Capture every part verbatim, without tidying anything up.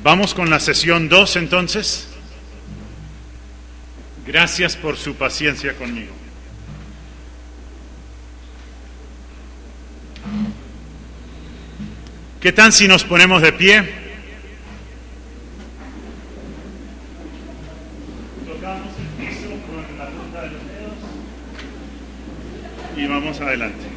Vamos con la sesión dos entonces. Gracias por su paciencia conmigo. ¿Qué tal si nos ponemos de pie? Tocamos el piso con la punta de los dedos y vamos adelante.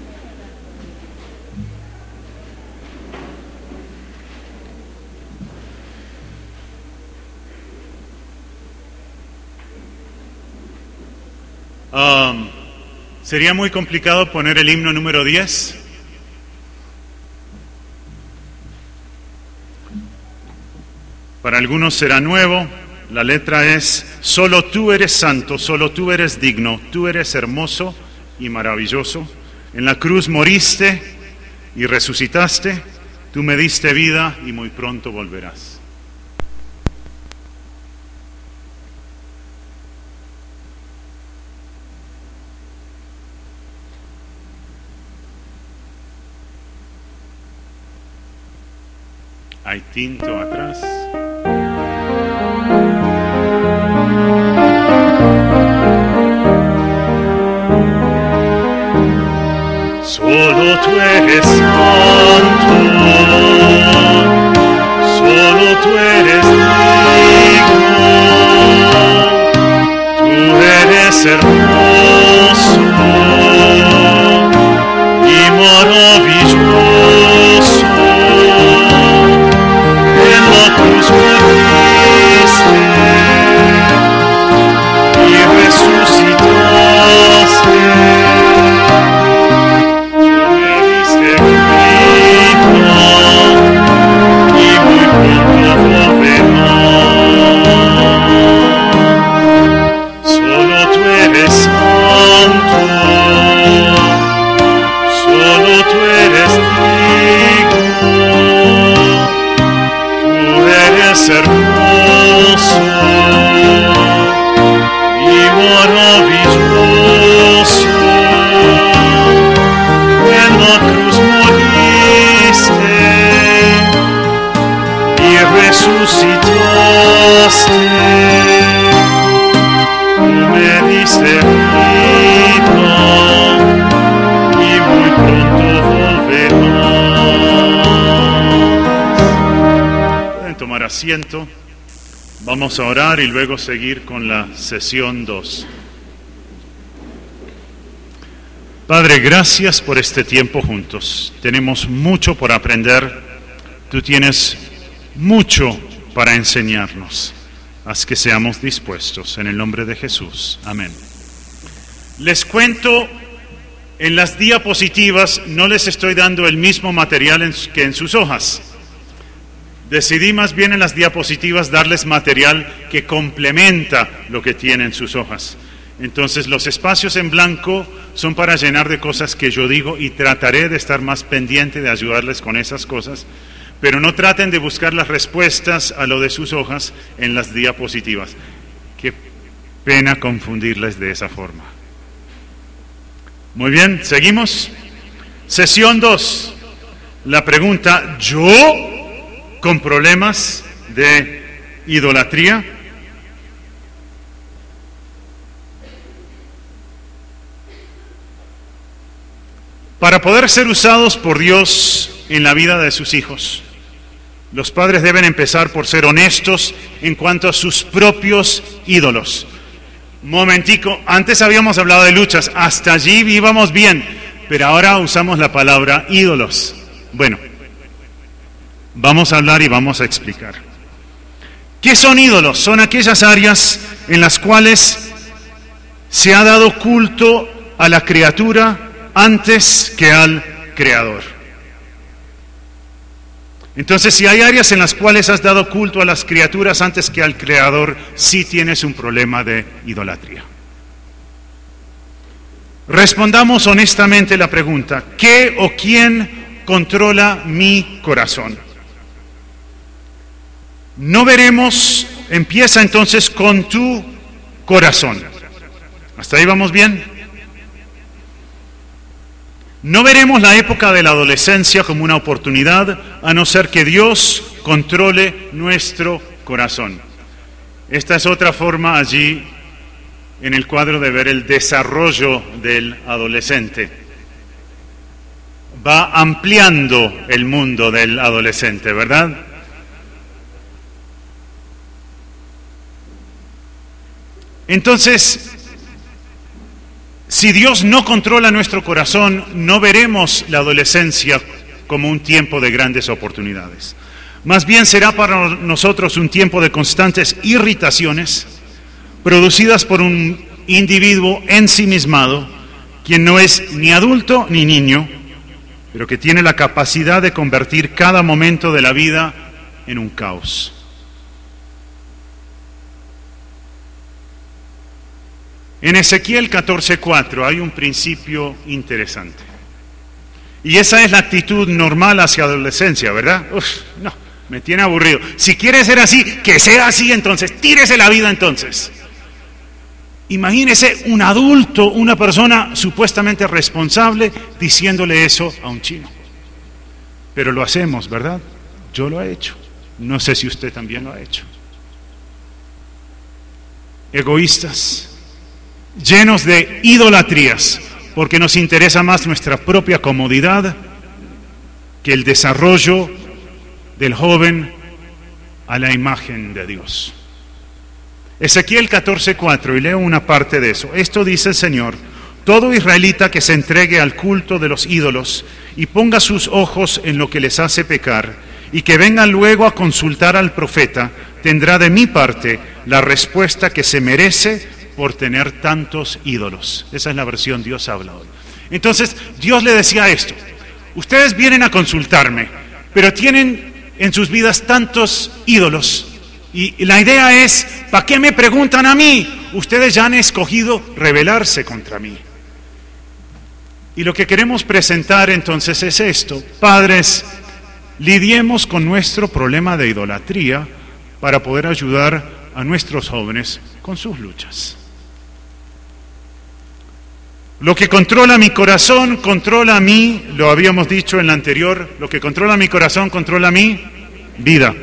Um, sería muy complicado poner el himno número diez. Para algunos será nuevo. La letra es: solo tú eres santo, solo tú eres digno, tú eres hermoso y maravilloso. En la cruz moriste y resucitaste, tú me diste vida y muy pronto volverás. Hay tinto atrás. Solo tú eres santo, solo tú eres digno, tú eres hermoso y maravilloso. Cruz moriste y resucitaste, tú me diste vida y muy pronto volverás. Solo tú eres santo, solo tú eres digno, eres hermoso y maravilloso. En la cruz moriste y resucitaste, tú me diste vida y muy pronto volverás. Tomar asiento, vamos a orar y luego seguir con la sesión dos. Padre, gracias por este tiempo juntos. Tenemos mucho por aprender. Tú tienes mucho para enseñarnos. Haz que seamos dispuestos. En el nombre de Jesús. Amén. Les cuento, en las diapositivas no les estoy dando el mismo material que en sus hojas. Decidí más bien en las diapositivas darles material que complementa lo que tienen sus hojas. Entonces los espacios en blanco son para llenar de cosas que yo digo y trataré de estar más pendiente de ayudarles con esas cosas, pero no traten de buscar las respuestas a lo de sus hojas en las diapositivas. Qué pena confundirles de esa forma. Muy bien, seguimos. Sesión dos. La pregunta: ¿yo con problemas de idolatría? Para poder ser usados por Dios en la vida de sus hijos, los padres deben empezar por ser honestos en cuanto a sus propios ídolos. Momentico, antes habíamos hablado de luchas, hasta allí íbamos bien, pero ahora usamos la palabra ídolos. Bueno, vamos a hablar y vamos a explicar. ¿Qué son ídolos? Son aquellas áreas en las cuales se ha dado culto a la criatura antes que al Creador. Entonces, si hay áreas en las cuales has dado culto a las criaturas antes que al Creador, sí tienes un problema de idolatría. Respondamos honestamente la pregunta: ¿qué o quién controla mi corazón? No veremos, empieza entonces con tu corazón. ¿Hasta ahí vamos bien? No veremos la época de la adolescencia como una oportunidad a no ser que Dios controle nuestro corazón. Esta es otra forma allí en el cuadro de ver el desarrollo del adolescente. Va ampliando el mundo del adolescente, ¿verdad? Entonces, si Dios no controla nuestro corazón, no veremos la adolescencia como un tiempo de grandes oportunidades. Más bien será para nosotros un tiempo de constantes irritaciones producidas por un individuo ensimismado, quien no es ni adulto ni niño, pero que tiene la capacidad de convertir cada momento de la vida en un caos. En Ezequiel catorce cuatro hay un principio interesante. Y esa es la actitud normal hacia la adolescencia, ¿verdad? Uf, no, me tiene aburrido. Si quiere ser así, que sea así entonces, tírese la vida entonces. Imagínese un adulto, una persona supuestamente responsable, diciéndole eso a un chino. Pero lo hacemos, ¿verdad? Yo lo he hecho. No sé si usted también lo ha hecho. Egoístas, llenos de idolatrías, porque nos interesa más nuestra propia comodidad que el desarrollo del joven a la imagen de Dios. Ezequiel catorce cuatro, y leo una parte de eso. Esto dice el Señor: todo israelita que se entregue al culto de los ídolos y ponga sus ojos en lo que les hace pecar, y que venga luego a consultar al profeta, tendrá de mi parte la respuesta que se merece por tener tantos ídolos. Esa es la versión Dios habla hoy. Entonces, Dios le decía esto: ustedes vienen a consultarme, pero tienen en sus vidas tantos ídolos. Y la idea es, ¿para qué me preguntan a mí? Ustedes ya han escogido rebelarse contra mí. Y lo que queremos presentar entonces es esto: padres, lidiemos con nuestro problema de idolatría para poder ayudar a nuestros jóvenes con sus luchas. Lo que controla mi corazón, controla a mí, lo habíamos dicho en la anterior, lo que controla mi corazón, controla mi vida.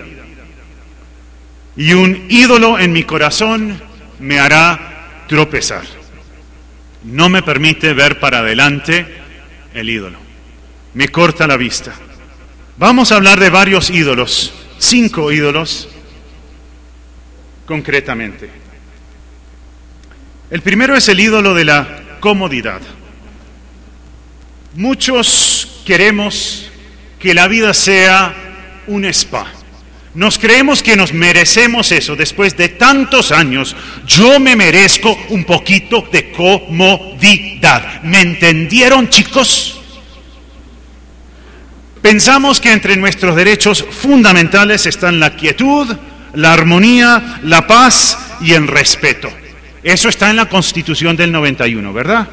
Y un ídolo en mi corazón me hará tropezar. No me permite ver para adelante el ídolo. Me corta la vista. Vamos a hablar de varios ídolos, cinco ídolos concretamente. El primero es el ídolo de la comodidad. Muchos queremos que la vida sea un spa. Nos creemos que nos merecemos eso. Después de tantos años, yo me merezco un poquito de comodidad. ¿Me entendieron, chicos? Pensamos que entre nuestros derechos fundamentales están la quietud, la armonía, la paz y el respeto. Eso está en la Constitución del noventa y uno, ¿verdad?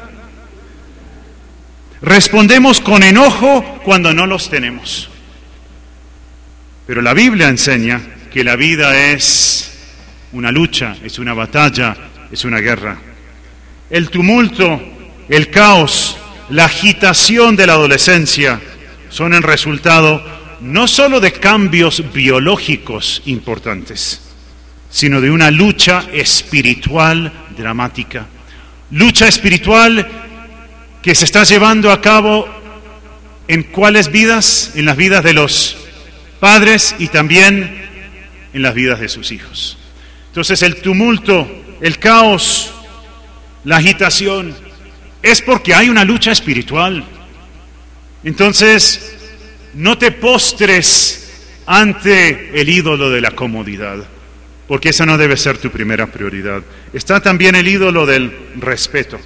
Respondemos con enojo cuando no los tenemos. Pero la Biblia enseña que la vida es una lucha, es una batalla, es una guerra. El tumulto, el caos, la agitación de la adolescencia son el resultado no solo de cambios biológicos importantes, sino de una lucha espiritual dramática. Lucha espiritual que se está llevando a cabo ¿en cuáles vidas? En las vidas de los padres y también en las vidas de sus hijos. Entonces el tumulto, el caos, la agitación, es porque hay una lucha espiritual. Entonces, no te postres ante el ídolo de la comodidad, porque esa no debe ser tu primera prioridad. Está también el ídolo del respeto.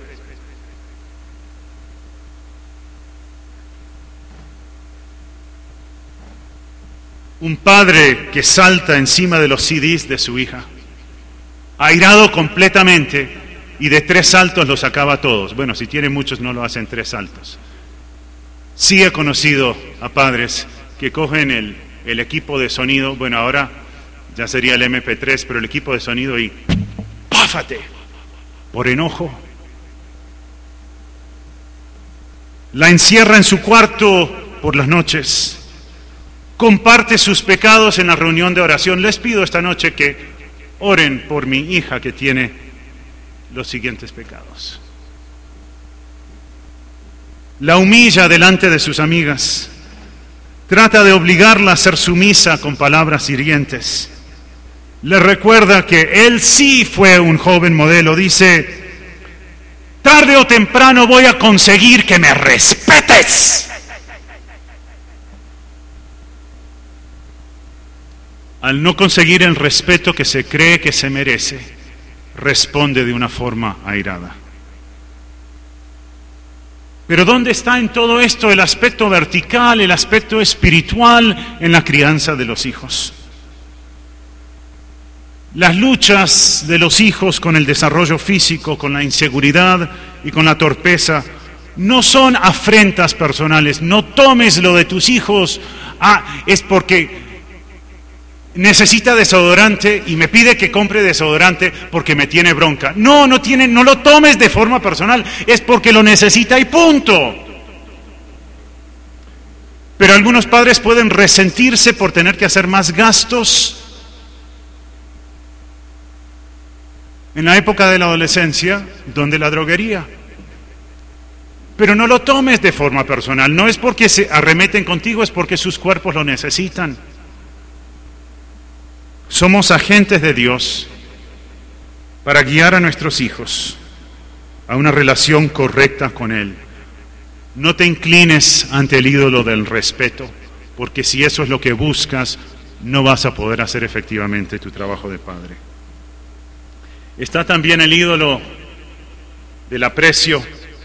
Un padre que salta encima de los C Ds de su hija, airado completamente, y de tres saltos los acaba a todos. Bueno, si tiene muchos no lo hacen tres saltos. Sí he conocido a padres que cogen el, el equipo de sonido, bueno, ahora ya sería el eme pe tres, pero el equipo de sonido y ¡páfate! Por enojo. La encierra en su cuarto por las noches, comparte sus pecados en la reunión de oración. Les pido esta noche que oren por mi hija que tiene los siguientes pecados. La humilla delante de sus amigas. Trata de obligarla a ser sumisa con palabras hirientes. Le recuerda que él sí fue un joven modelo. Dice: tarde o temprano voy a conseguir que me respetes. Al no conseguir el respeto que se cree que se merece, responde de una forma airada. Pero ¿dónde está en todo esto el aspecto vertical, el aspecto espiritual en la crianza de los hijos? Las luchas de los hijos con el desarrollo físico, con la inseguridad y con la torpeza, no son afrentas personales. No tomes lo de tus hijos, ah, es porque necesita desodorante y me pide que compre desodorante porque me tiene bronca. No, no tiene, no lo tomes de forma personal, es porque lo necesita y punto. Pero algunos padres pueden resentirse por tener que hacer más gastos. En la época de la adolescencia, donde la droguería. Pero no lo tomes de forma personal, no es porque se arremeten contigo, es porque sus cuerpos lo necesitan. Somos agentes de Dios para guiar a nuestros hijos a una relación correcta con Él. No te inclines ante el ídolo del respeto, porque si eso es lo que buscas, no vas a poder hacer efectivamente tu trabajo de padre. Está también el ídolo del aprecio.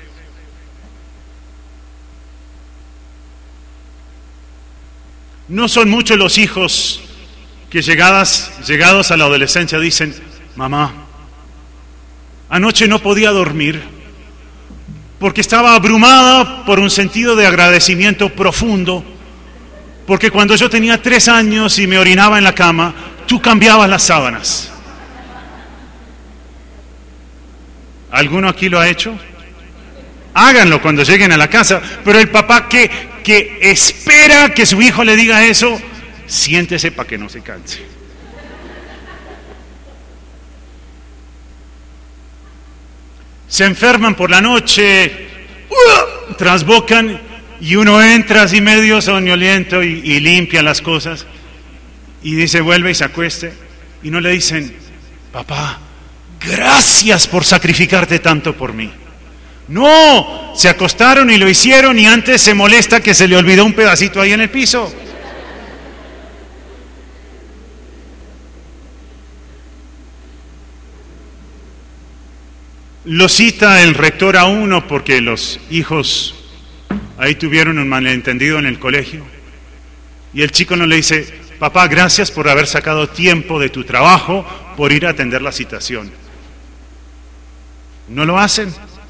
No son muchos los hijos que llegadas, llegados a la adolescencia dicen: mamá, anoche no podía dormir porque estaba abrumada por un sentido de agradecimiento profundo, porque cuando yo tenía tres años y me orinaba en la cama, tú cambiabas las sábanas. ¿Alguno aquí lo ha hecho? Háganlo cuando lleguen a la casa, pero el papá que, que espera que su hijo le diga eso, siéntese para que no se canse. Se enferman por la noche, ¡uh! Trasbocan y uno entra así medio soñoliento y, y limpia las cosas y dice: vuelve y se acueste, y no le dicen: papá, gracias por sacrificarte tanto por mí. No, se acostaron y lo hicieron y antes se molesta que se le olvidó un pedacito ahí en el piso. Lo cita el rector a uno porque los hijos ahí tuvieron un malentendido en el colegio y el chico no le dice: papá, gracias por haber sacado tiempo de tu trabajo por ir a atender la citación. No lo hacen.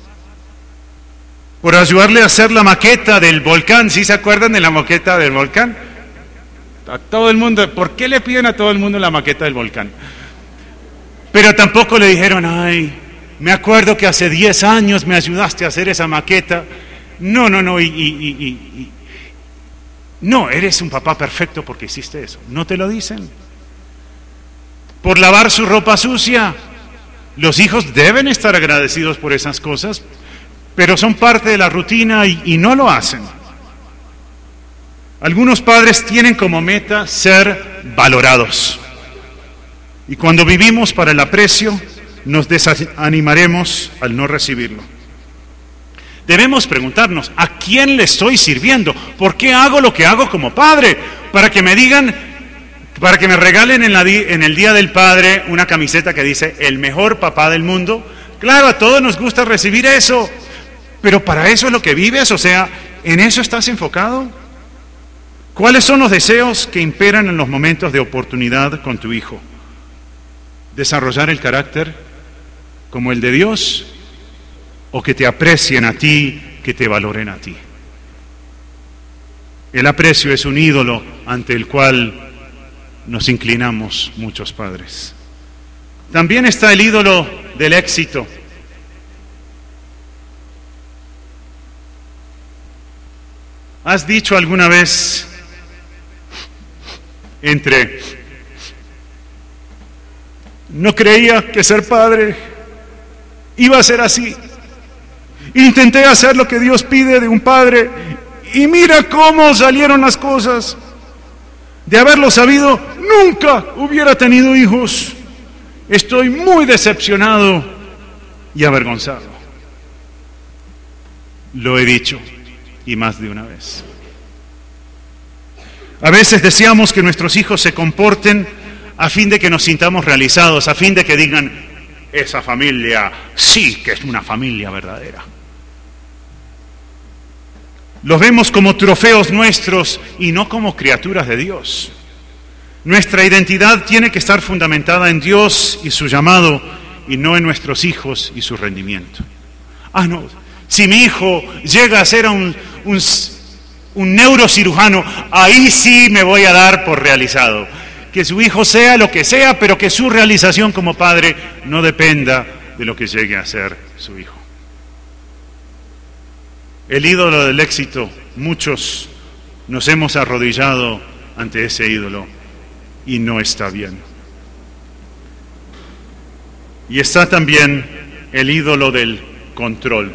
Por ayudarle a hacer la maqueta del volcán. ¿Sí se acuerdan de la maqueta del volcán? A todo el mundo. ¿Por qué le piden a todo el mundo la maqueta del volcán? Pero tampoco le dijeron: ay, me acuerdo que hace diez años me ayudaste a hacer esa maqueta. No, no, no, y, y, y, y, no, eres un papá perfecto porque hiciste eso. No te lo dicen. Por lavar su ropa sucia. Los hijos deben estar agradecidos por esas cosas, pero son parte de la rutina y, y no lo hacen. Algunos padres tienen como meta ser valorados. Y cuando vivimos para el aprecio, nos desanimaremos al no recibirlo. Debemos preguntarnos: ¿a quién le estoy sirviendo? ¿Por qué hago lo que hago como padre? Para que me digan, para que me regalen en, la di- en el Día del Padre una camiseta que dice el mejor papá del mundo. Claro, a todos nos gusta recibir eso, pero para eso es lo que vives, o sea, ¿en eso estás enfocado? ¿Cuáles son los deseos que imperan en los momentos de oportunidad con tu hijo? ¿Desarrollar el carácter como el de Dios o que te aprecien a ti, que te valoren a ti? El aprecio es un ídolo ante el cual nos inclinamos muchos padres. También está el ídolo del éxito. ¿Has dicho alguna vez: entre no creía que ser padre iba a ser así. Intenté hacer lo que Dios pide de un padre y mira cómo salieron las cosas. De haberlo sabido, nunca hubiera tenido hijos. Estoy muy decepcionado y avergonzado. Lo he dicho, y más de una vez. A veces deseamos que nuestros hijos se comporten a fin de que nos sintamos realizados, a fin de que digan, esa familia sí que es una familia verdadera. Los vemos como trofeos nuestros y no como criaturas de Dios. Nuestra identidad tiene que estar fundamentada en Dios y su llamado, y no en nuestros hijos y su rendimiento. Ah, no, si mi hijo llega a ser un, un, un neurocirujano, ahí sí me voy a dar por realizado. Que su hijo sea lo que sea, pero que su realización como padre no dependa de lo que llegue a ser su hijo. El ídolo del éxito, muchos nos hemos arrodillado ante ese ídolo y no está bien. Y está también el ídolo del control.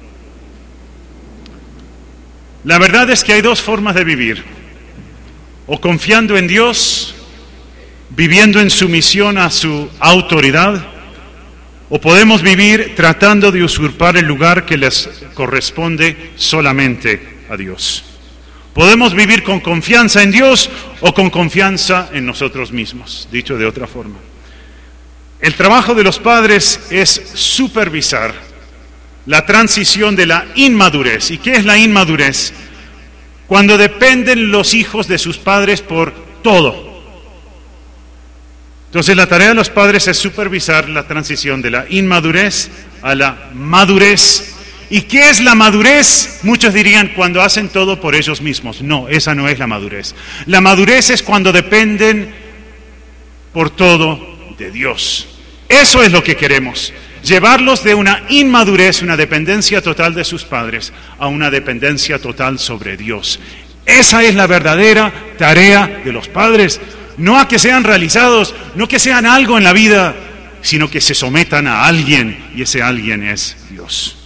La verdad es que hay dos formas de vivir: o confiando en Dios, viviendo en sumisión a su autoridad, o podemos vivir tratando de usurpar el lugar que les corresponde solamente a Dios. Podemos vivir con confianza en Dios o con confianza en nosotros mismos, dicho de otra forma. El trabajo de los padres es supervisar la transición de la inmadurez. ¿Y qué es la inmadurez? Cuando dependen los hijos de sus padres por todo. Entonces la tarea de los padres es supervisar la transición de la inmadurez a la madurez. ¿Y qué es la madurez? Muchos dirían cuando hacen todo por ellos mismos. No, esa no es la madurez. La madurez es cuando dependen por todo de Dios. Eso es lo que queremos. Llevarlos de una inmadurez, una dependencia total de sus padres, a una dependencia total sobre Dios. Esa es la verdadera tarea de los padres. No a que sean realizados, no que sean algo en la vida, sino que se sometan a alguien, y ese alguien es Dios.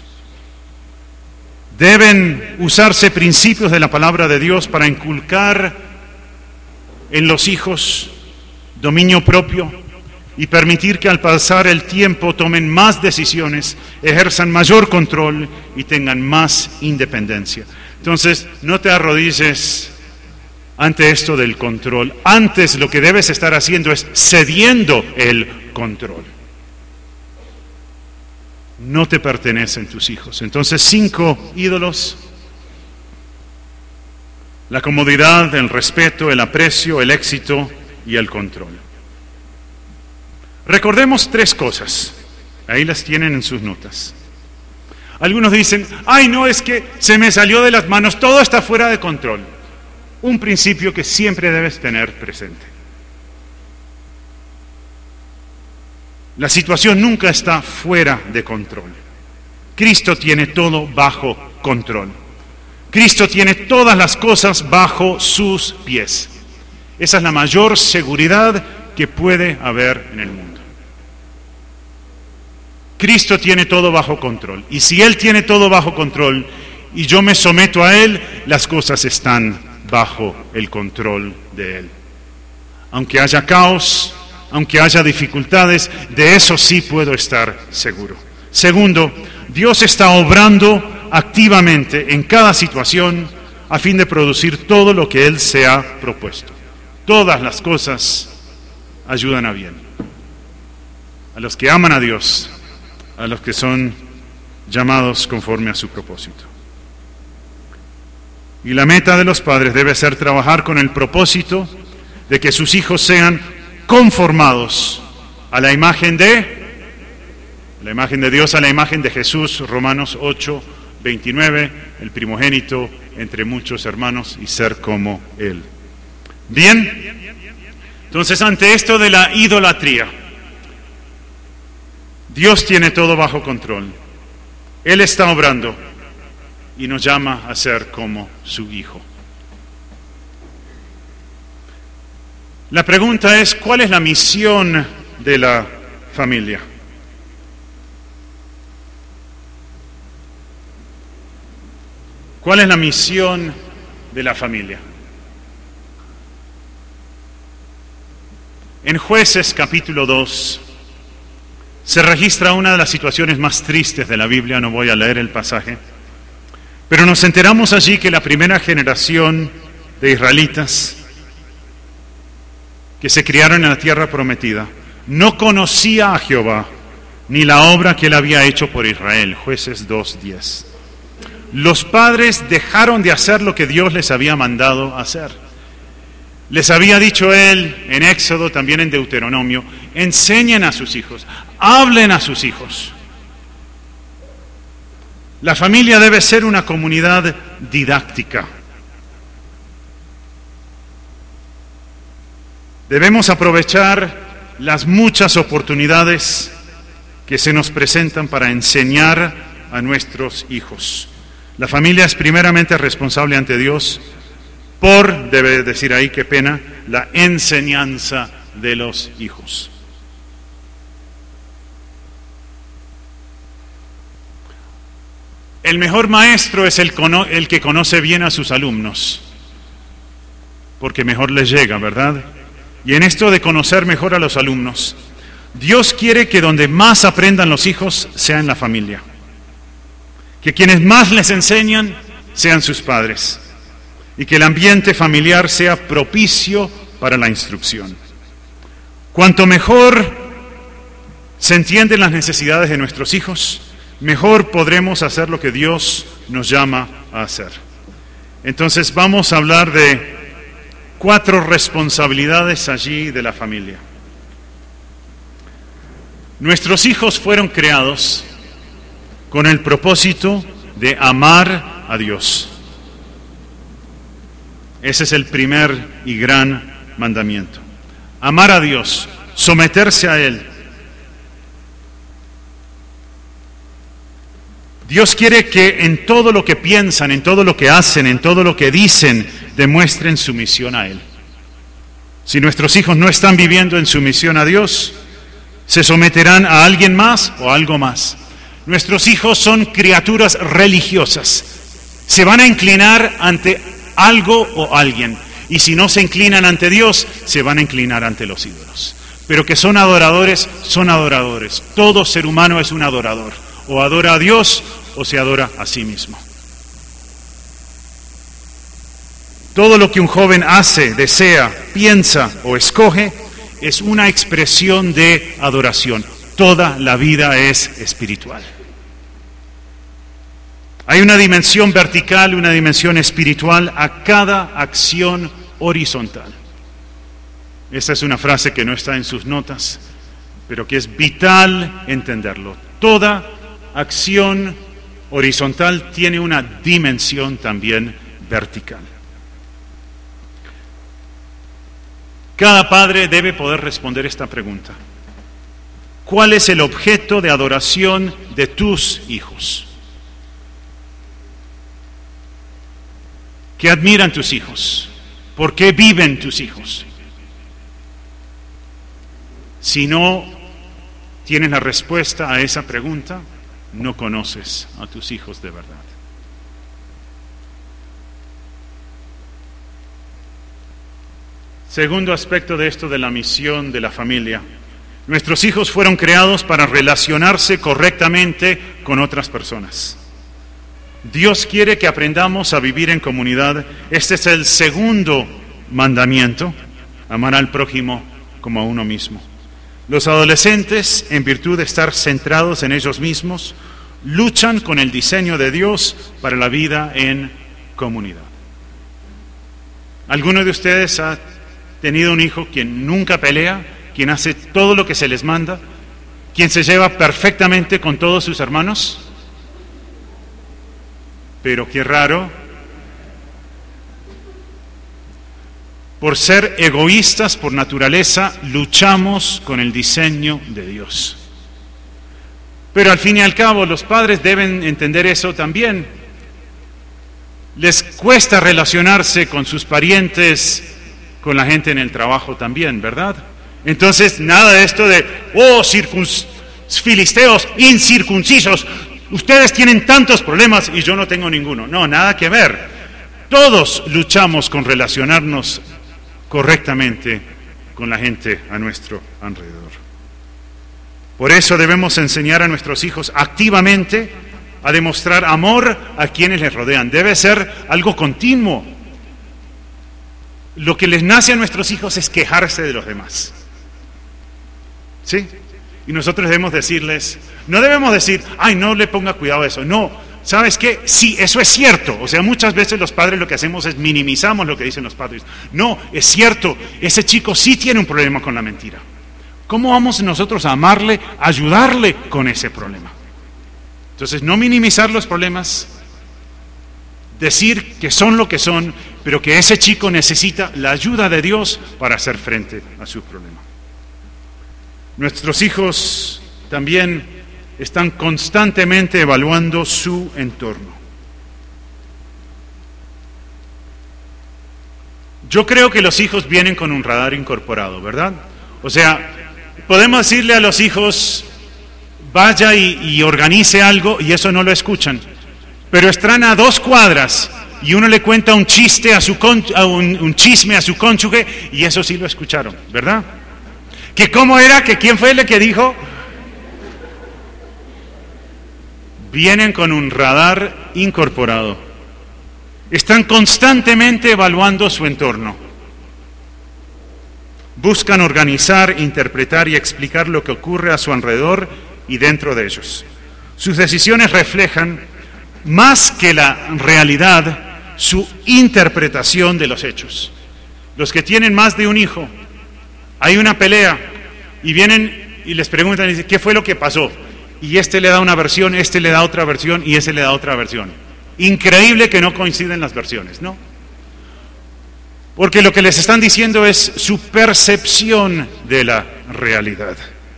Deben usarse principios de la palabra de Dios para inculcar en los hijos dominio propio y permitir que al pasar el tiempo tomen más decisiones, ejerzan mayor control y tengan más independencia. Entonces, no te arrodilles ante esto del control. Antes lo que debes estar haciendo es cediendo el control. No te pertenecen tus hijos. Entonces, cinco ídolos: la comodidad, el respeto, el aprecio, el éxito y el control. Recordemos tres cosas. Ahí las tienen en sus notas. Algunos dicen, ay no, es que se me salió de las manos, todo está fuera de control. Un principio que siempre debes tener presente: la situación nunca está fuera de control. Cristo tiene todo bajo control. Cristo tiene todas las cosas bajo sus pies. Esa es la mayor seguridad que puede haber en el mundo. Cristo tiene todo bajo control. Y si Él tiene todo bajo control y yo me someto a Él, las cosas están bajo el control de Él. Aunque haya caos, aunque haya dificultades, de eso sí puedo estar seguro. Segundo, Dios está obrando activamente en cada situación a fin de producir todo lo que Él se ha propuesto. Todas las cosas ayudan a bien. A los que aman a Dios, a los que son llamados conforme a su propósito. Y la meta de los padres debe ser trabajar con el propósito de que sus hijos sean conformados a la imagen de, la imagen de Dios, a la imagen de Jesús. Romanos ocho, veintinueve, el primogénito entre muchos hermanos y ser como Él. Bien, entonces ante esto de la idolatría, Dios tiene todo bajo control. Él está obrando y nos llama a ser como su Hijo. La pregunta es, ¿cuál es la misión de la familia? ¿Cuál es la misión de la familia? En Jueces capítulo dos se registra una de las situaciones más tristes de la Biblia, no voy a leer el pasaje, pero nos enteramos allí que la primera generación de israelitas que se criaron en la tierra prometida no conocía a Jehová ni la obra que él había hecho por Israel. Jueces dos diez. Los padres dejaron de hacer lo que Dios les había mandado hacer. Les había dicho él en Éxodo, también en Deuteronomio, enseñen a sus hijos, hablen a sus hijos. La familia debe ser una comunidad didáctica. Debemos aprovechar las muchas oportunidades que se nos presentan para enseñar a nuestros hijos. La familia es primeramente responsable ante Dios por, debe decir ahí, qué pena, la enseñanza de los hijos. El mejor maestro es el, cono- el que conoce bien a sus alumnos, porque mejor les llega, ¿verdad? Y en esto de conocer mejor a los alumnos, Dios quiere que donde más aprendan los hijos sea en la familia. Que quienes más les enseñan sean sus padres. Y que el ambiente familiar sea propicio para la instrucción. Cuanto mejor se entienden las necesidades de nuestros hijos, mejor podremos hacer lo que Dios nos llama a hacer. Entonces vamos a hablar de cuatro responsabilidades allí de la familia. Nuestros hijos fueron creados con el propósito de amar a Dios. Ese es el primer y gran mandamiento. Amar a Dios, someterse a Él. Dios quiere que en todo lo que piensan, en todo lo que hacen, en todo lo que dicen, demuestren sumisión a Él. Si nuestros hijos no están viviendo en sumisión a Dios, se someterán a alguien más o a algo más. Nuestros hijos son criaturas religiosas. Se van a inclinar ante algo o alguien. Y si no se inclinan ante Dios, se van a inclinar ante los ídolos. Pero que son adoradores, son adoradores. Todo ser humano es un adorador. O adora a Dios o se adora a sí mismo. Todo lo que un joven hace, desea, piensa o escoge es una expresión de adoración. Toda la vida es espiritual. Hay una dimensión vertical, una dimensión espiritual a cada acción horizontal. Esta es una frase que no está en sus notas, pero que es vital entenderlo. Toda acción horizontal tiene una dimensión también vertical. Cada padre debe poder responder esta pregunta. ¿Cuál es el objeto de adoración de tus hijos? ¿Qué admiran tus hijos? ¿Por qué viven tus hijos? Si no tienes la respuesta a esa pregunta, no conoces a tus hijos de verdad. Segundo aspecto de esto de la misión de la familia. Nuestros hijos fueron creados para relacionarse correctamente con otras personas. Dios quiere que aprendamos a vivir en comunidad. Este es el segundo mandamiento, amar al prójimo como a uno mismo. Los adolescentes, en virtud de estar centrados en ellos mismos, luchan con el diseño de Dios para la vida en comunidad. ¿Alguno de ustedes ha tenido un hijo quien nunca pelea, quien hace todo lo que se les manda, quien se lleva perfectamente con todos sus hermanos? Pero qué raro, por ser egoístas por naturaleza, luchamos con el diseño de Dios. Pero al fin y al cabo, los padres deben entender eso también. Les cuesta relacionarse con sus parientes con la gente en el trabajo también, ¿verdad? Entonces, nada de esto de, oh, circuns, filisteos incircuncisos, ustedes tienen tantos problemas y yo no tengo ninguno. No, nada que ver. Todos luchamos con relacionarnos correctamente con la gente a nuestro alrededor. Por eso debemos enseñar a nuestros hijos activamente a demostrar amor a quienes les rodean. Debe ser algo continuo. Lo que les nace a nuestros hijos es quejarse de los demás. ¿Sí? Y nosotros debemos decirles, no debemos decir, ay, no le ponga cuidado a eso. No, ¿sabes qué? Sí, eso es cierto. O sea, muchas veces los padres lo que hacemos es minimizamos lo que dicen los padres. No, es cierto, ese chico sí tiene un problema con la mentira. ¿Cómo vamos nosotros a amarle, a ayudarle con ese problema? Entonces, no minimizar los problemas, decir que son lo que son, pero que ese chico necesita la ayuda de Dios para hacer frente a su problema. Nuestros hijos también están constantemente evaluando su entorno. Yo creo que los hijos vienen con un radar incorporado, ¿verdad? O sea, podemos decirle a los hijos, vaya y, y organice algo, y eso no lo escuchan. Pero están a dos cuadras y uno le cuenta un chiste a su con, a un, un chisme a su cónyuge, y eso sí lo escucharon, ¿verdad? ¿Que cómo era? ¿Que quién fue el que dijo? Vienen con un radar incorporado. Están constantemente evaluando su entorno. Buscan organizar, interpretar y explicar lo que ocurre a su alrededor y dentro de ellos. Sus decisiones reflejan, más que la realidad, su interpretación de los hechos. Los que tienen más de un hijo, hay una pelea y vienen y les preguntan y dicen, ¿qué fue lo que pasó? Y este le da una versión, este le da otra versión y ese le da otra versión. Increíble que no coinciden las versiones, ¿no? Porque lo que les están diciendo es su percepción de la realidad.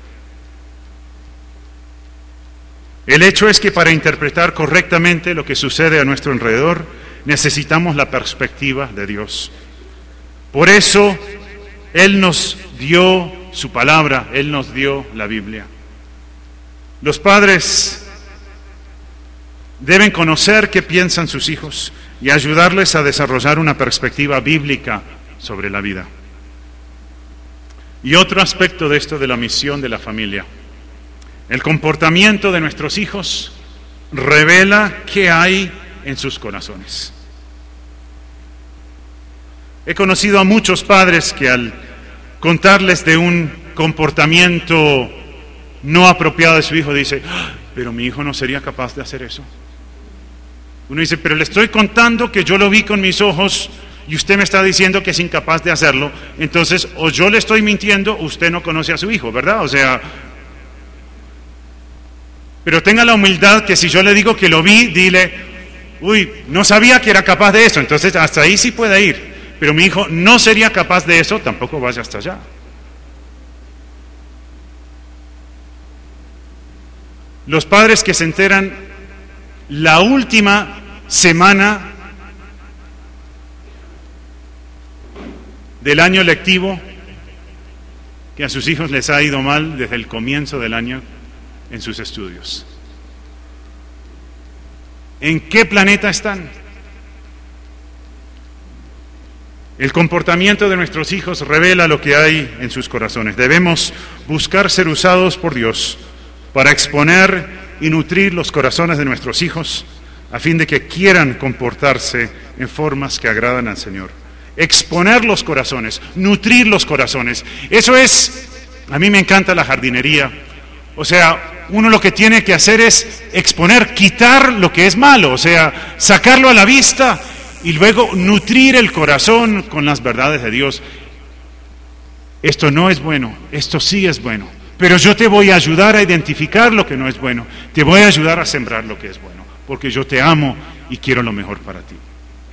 El hecho es que para interpretar correctamente lo que sucede a nuestro alrededor, necesitamos la perspectiva de Dios. Por eso, Él nos dio su palabra, Él nos dio la Biblia. Los padres deben conocer qué piensan sus hijos y ayudarles a desarrollar una perspectiva bíblica sobre la vida. Y otro aspecto de esto de la misión de la familia. El comportamiento de nuestros hijos revela qué hay en sus corazones. He conocido a muchos padres que al contarles de un comportamiento no apropiado de su hijo, dice, ¡ah! Pero mi hijo no sería capaz de hacer eso. Uno dice, pero le estoy contando que yo lo vi con mis ojos y usted me está diciendo que es incapaz de hacerlo. Entonces, o yo le estoy mintiendo, o usted no conoce a su hijo, ¿verdad? O sea, pero tenga la humildad que si yo le digo que lo vi, dile, uy, no sabía que era capaz de eso, entonces hasta ahí sí puede ir. Pero mi hijo no sería capaz de eso, tampoco vaya hasta allá. Los padres que se enteran la última semana del año lectivo que a sus hijos les ha ido mal desde el comienzo del año en sus estudios. ¿En qué planeta están? El comportamiento de nuestros hijos revela lo que hay en sus corazones. Debemos buscar ser usados por Dios para exponer y nutrir los corazones de nuestros hijos a fin de que quieran comportarse en formas que agradan al Señor. Exponer los corazones, nutrir los corazones. Eso es, a mí me encanta la jardinería. O sea, uno lo que tiene que hacer es exponer, quitar lo que es malo, o sea, sacarlo a la vista y luego nutrir el corazón con las verdades de Dios. Esto no es bueno, esto sí es bueno, pero yo te voy a ayudar a identificar lo que no es bueno, te voy a ayudar a sembrar lo que es bueno, porque yo te amo y quiero lo mejor para ti.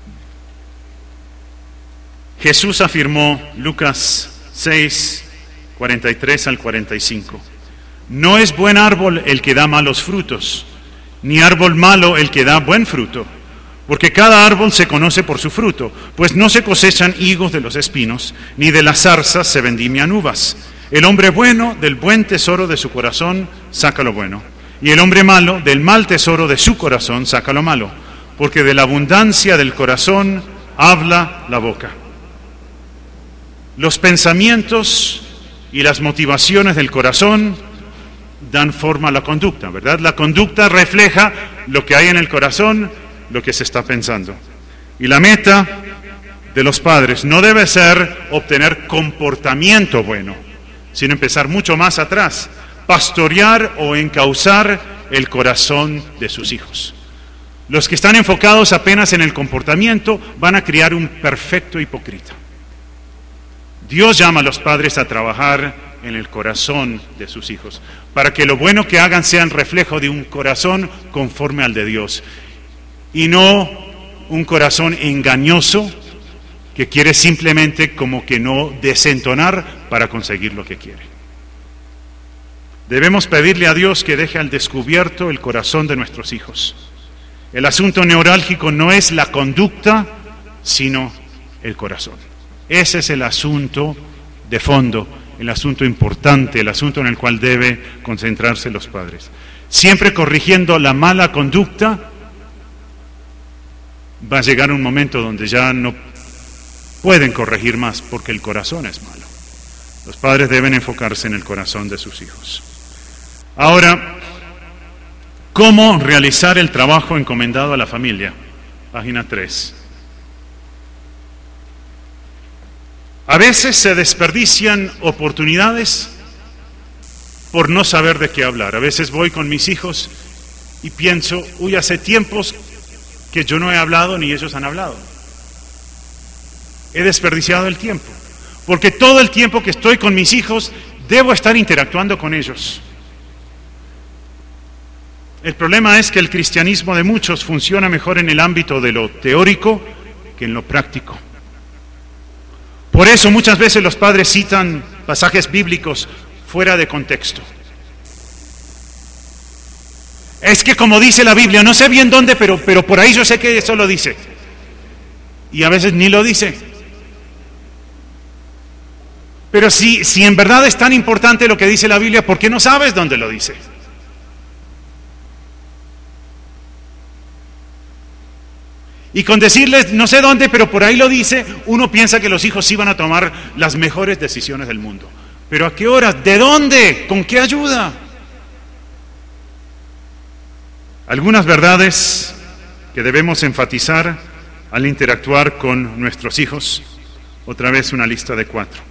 Jesús afirmó, Lucas seis, cuarenta y tres al cuarenta y cinco, no es buen árbol el que da malos frutos, ni árbol malo el que da buen fruto, Porque cada árbol se conoce por su fruto, pues no se cosechan higos de los espinos, ni de las zarzas se vendimian uvas. El hombre bueno del buen tesoro de su corazón saca lo bueno, y el hombre malo del mal tesoro de su corazón saca lo malo, porque de la abundancia del corazón habla la boca. Los pensamientos y las motivaciones del corazón dan forma a la conducta, ¿verdad? La conducta refleja lo que hay en el corazón, lo que se está pensando. Y la meta de los padres no debe ser obtener comportamiento bueno, sino empezar mucho más atrás, pastorear o encauzar el corazón de sus hijos. Los que están enfocados apenas en el comportamiento van a criar un perfecto hipócrita. Dios llama a los padres a trabajar en el corazón de sus hijos, para que lo bueno que hagan sea el reflejo de un corazón conforme al de Dios, y no un corazón engañoso que quiere simplemente como que no desentonar para conseguir lo que quiere. Debemos pedirle a Dios que deje al descubierto el corazón de nuestros hijos. El asunto neurálgico no es la conducta, sino el corazón. Ese es el asunto de fondo, el asunto importante, el asunto en el cual debe concentrarse los padres. Siempre corrigiendo la mala conducta, va a llegar un momento donde ya no pueden corregir más porque el corazón es malo. Los padres deben enfocarse en el corazón de sus hijos. Ahora, ¿cómo realizar el trabajo encomendado a la familia? Página tres. A veces se desperdician oportunidades por no saber de qué hablar. A veces voy con mis hijos y pienso, uy, hace tiempos que yo no he hablado ni ellos han hablado. He desperdiciado el tiempo, porque todo el tiempo que estoy con mis hijos debo estar interactuando con ellos. El problema es que el cristianismo de muchos funciona mejor en el ámbito de lo teórico que en lo práctico. Por eso muchas veces los padres citan pasajes bíblicos fuera de contexto. Es que como dice la Biblia, no sé bien dónde, pero, pero por ahí yo sé que eso lo dice. Y a veces ni lo dice. Pero si, si en verdad es tan importante lo que dice la Biblia, ¿por qué no sabes dónde lo dice? Y con decirles, no sé dónde, pero por ahí lo dice, uno piensa que los hijos sí van a tomar las mejores decisiones del mundo. ¿Pero a qué hora? ¿De dónde? ¿Con qué ayuda? Algunas verdades que debemos enfatizar al interactuar con nuestros hijos. Otra vez una lista de cuatro.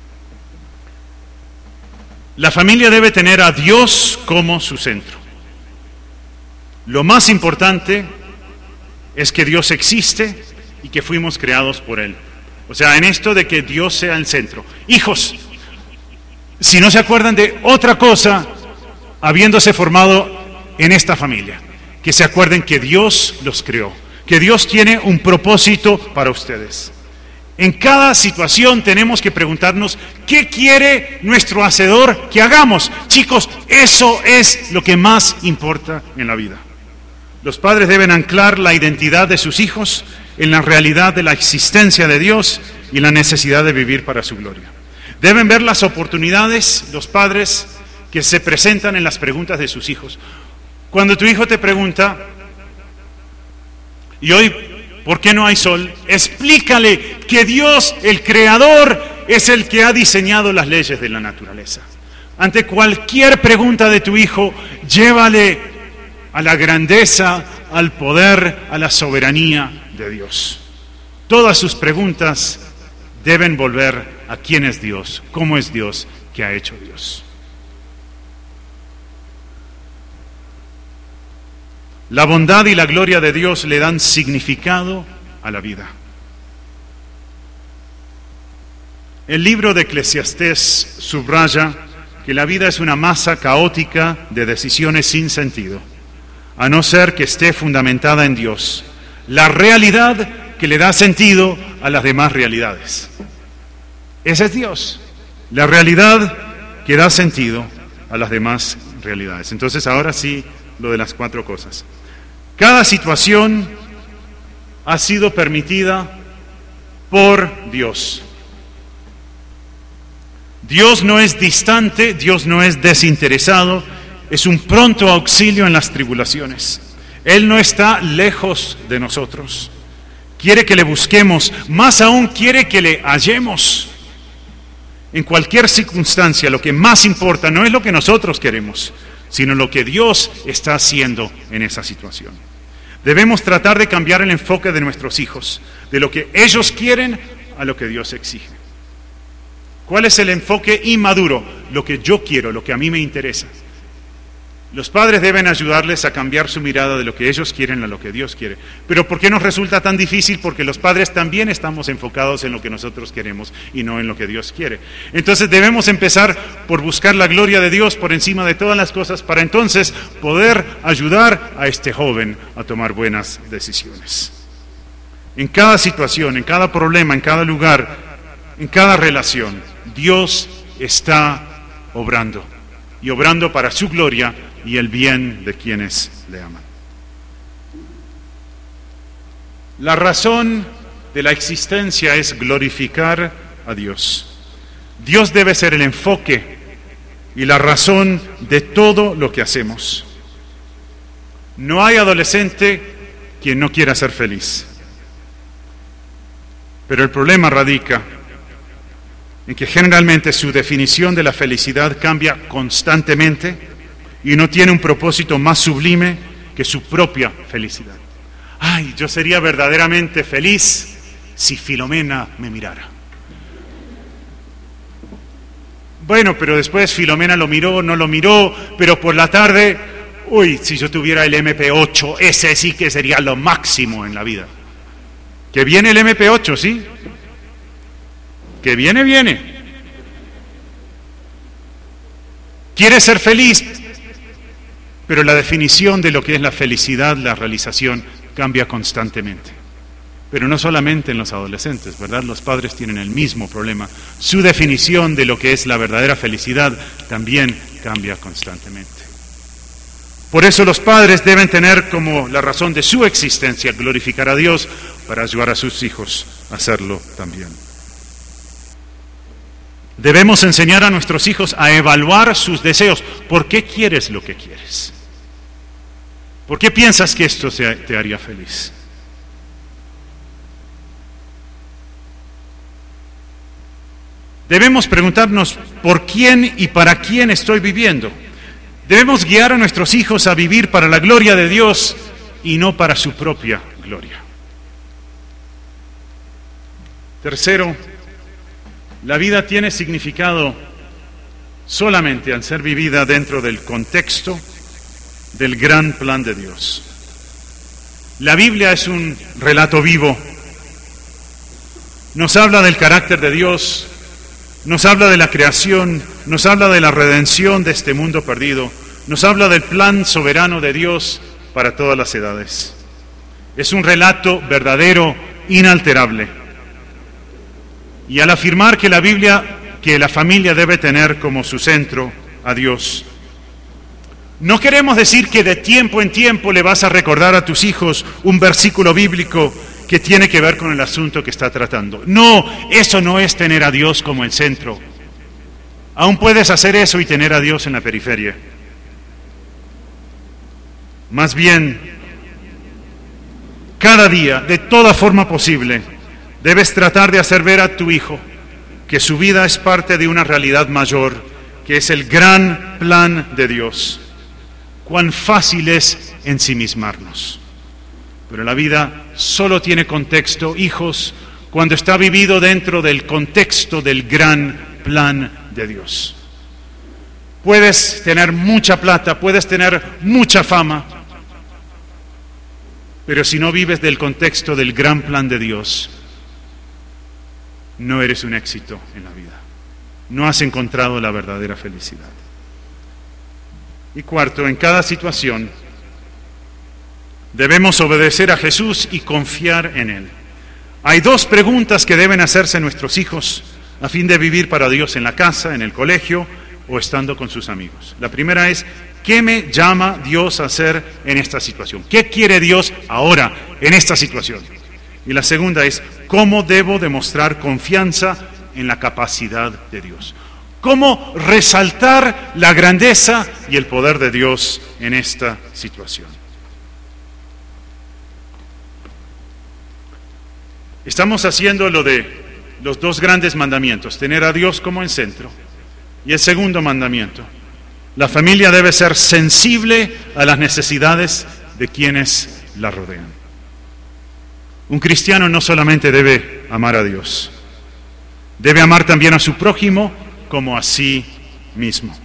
La familia debe tener a Dios como su centro. Lo más importante es que Dios existe y que fuimos creados por Él. O sea, en esto de que Dios sea el centro. Hijos, si no se acuerdan de otra cosa, habiéndose formado en esta familia, que se acuerden que Dios los creó, que Dios tiene un propósito para ustedes. En cada situación tenemos que preguntarnos, ¿qué quiere nuestro Hacedor que hagamos? Chicos, eso es lo que más importa en la vida. Los padres deben anclar la identidad de sus hijos en la realidad de la existencia de Dios y la necesidad de vivir para su gloria. Deben ver las oportunidades, los padres, que se presentan en las preguntas de sus hijos. Cuando tu hijo te pregunta, ¿y hoy por qué no hay sol? Explícale que Dios, el Creador, es el que ha diseñado las leyes de la naturaleza. Ante cualquier pregunta de tu hijo, llévale a la grandeza, al poder, a la soberanía de Dios. Todas sus preguntas deben volver a quién es Dios, cómo es Dios, qué ha hecho Dios. La bondad y la gloria de Dios le dan significado a la vida. El libro de Eclesiastés subraya que la vida es una masa caótica de decisiones sin sentido, a no ser que esté fundamentada en Dios, la realidad que le da sentido a las demás realidades. Ese es Dios, la realidad que da sentido a las demás realidades. Entonces ahora sí, lo de las cuatro cosas. Cada situación ha sido permitida por Dios. Dios no es distante, Dios no es desinteresado, es un pronto auxilio en las tribulaciones. Él no está lejos de nosotros. Quiere que le busquemos, más aún quiere que le hallemos. En cualquier circunstancia, lo que más importa no es lo que nosotros queremos, sino lo que Dios está haciendo en esa situación. Debemos tratar de cambiar el enfoque de nuestros hijos, de lo que ellos quieren a lo que Dios exige. ¿Cuál es el enfoque inmaduro? Lo que yo quiero, lo que a mí me interesa. Los padres deben ayudarles a cambiar su mirada de lo que ellos quieren a lo que Dios quiere. Pero ¿por qué nos resulta tan difícil? Porque los padres también estamos enfocados en lo que nosotros queremos y no en lo que Dios quiere. Entonces debemos empezar por buscar la gloria de Dios por encima de todas las cosas para entonces poder ayudar a este joven a tomar buenas decisiones. En cada situación, en cada problema, en cada lugar, en cada relación, Dios está obrando y obrando para su gloria y el bien de quienes le aman. La razón de la existencia es glorificar a Dios. Dios debe ser el enfoque y la razón de todo lo que hacemos. No hay adolescente quien no quiera ser feliz. Pero el problema radica en que generalmente su definición de la felicidad cambia constantemente y no tiene un propósito más sublime que su propia felicidad. Ay, yo sería verdaderamente feliz si Filomena me mirara. Bueno, pero después Filomena lo miró, no lo miró, pero por la tarde, uy, si yo tuviera el eme pe ocho, ese sí que sería lo máximo en la vida. Que viene el eme pe ocho, ¿sí? Que viene, viene. Quiere ser feliz, pero la definición de lo que es la felicidad, la realización, cambia constantemente. Pero no solamente en los adolescentes, ¿verdad? Los padres tienen el mismo problema. Su definición de lo que es la verdadera felicidad también cambia constantemente. Por eso los padres deben tener como la razón de su existencia glorificar a Dios para ayudar a sus hijos a hacerlo también. Debemos enseñar a nuestros hijos a evaluar sus deseos. ¿Por qué quieres lo que quieres? ¿Por qué piensas que esto te haría feliz? Debemos preguntarnos por quién y para quién estoy viviendo. Debemos guiar a nuestros hijos a vivir para la gloria de Dios y no para su propia gloria. Tercero, la vida tiene significado solamente al ser vivida dentro del contexto del gran plan de Dios. La Biblia es un relato vivo. Nos habla del carácter de Dios, nos habla de la creación, nos habla de la redención de este mundo perdido, nos habla del plan soberano de Dios para todas las edades. Es un relato verdadero, inalterable. Y al afirmar que la Biblia, que la familia debe tener como su centro a Dios, no queremos decir que de tiempo en tiempo le vas a recordar a tus hijos un versículo bíblico que tiene que ver con el asunto que está tratando. No, eso no es tener a Dios como el centro. Aún puedes hacer eso y tener a Dios en la periferia. Más bien, cada día, de toda forma posible, debes tratar de hacer ver a tu hijo que su vida es parte de una realidad mayor, que es el gran plan de Dios. Cuán fácil es ensimismarnos. Pero la vida solo tiene contexto, hijos, cuando está vivido dentro del contexto del gran plan de Dios. Puedes tener mucha plata, puedes tener mucha fama, pero si no vives del contexto del gran plan de Dios, no eres un éxito en la vida. No has encontrado la verdadera felicidad. Y cuarto, en cada situación debemos obedecer a Jesús y confiar en Él. Hay dos preguntas que deben hacerse nuestros hijos a fin de vivir para Dios en la casa, en el colegio o estando con sus amigos. La primera es, ¿qué me llama Dios a hacer en esta situación? ¿Qué quiere Dios ahora en esta situación? Y la segunda es, ¿cómo debo demostrar confianza en la capacidad de Dios? ¿Cómo resaltar la grandeza y el poder de Dios en esta situación? Estamos haciendo lo de los dos grandes mandamientos, tener a Dios como en centro. Y el segundo mandamiento, la familia debe ser sensible a las necesidades de quienes la rodean. Un cristiano no solamente debe amar a Dios, debe amar también a su prójimo como a sí mismo.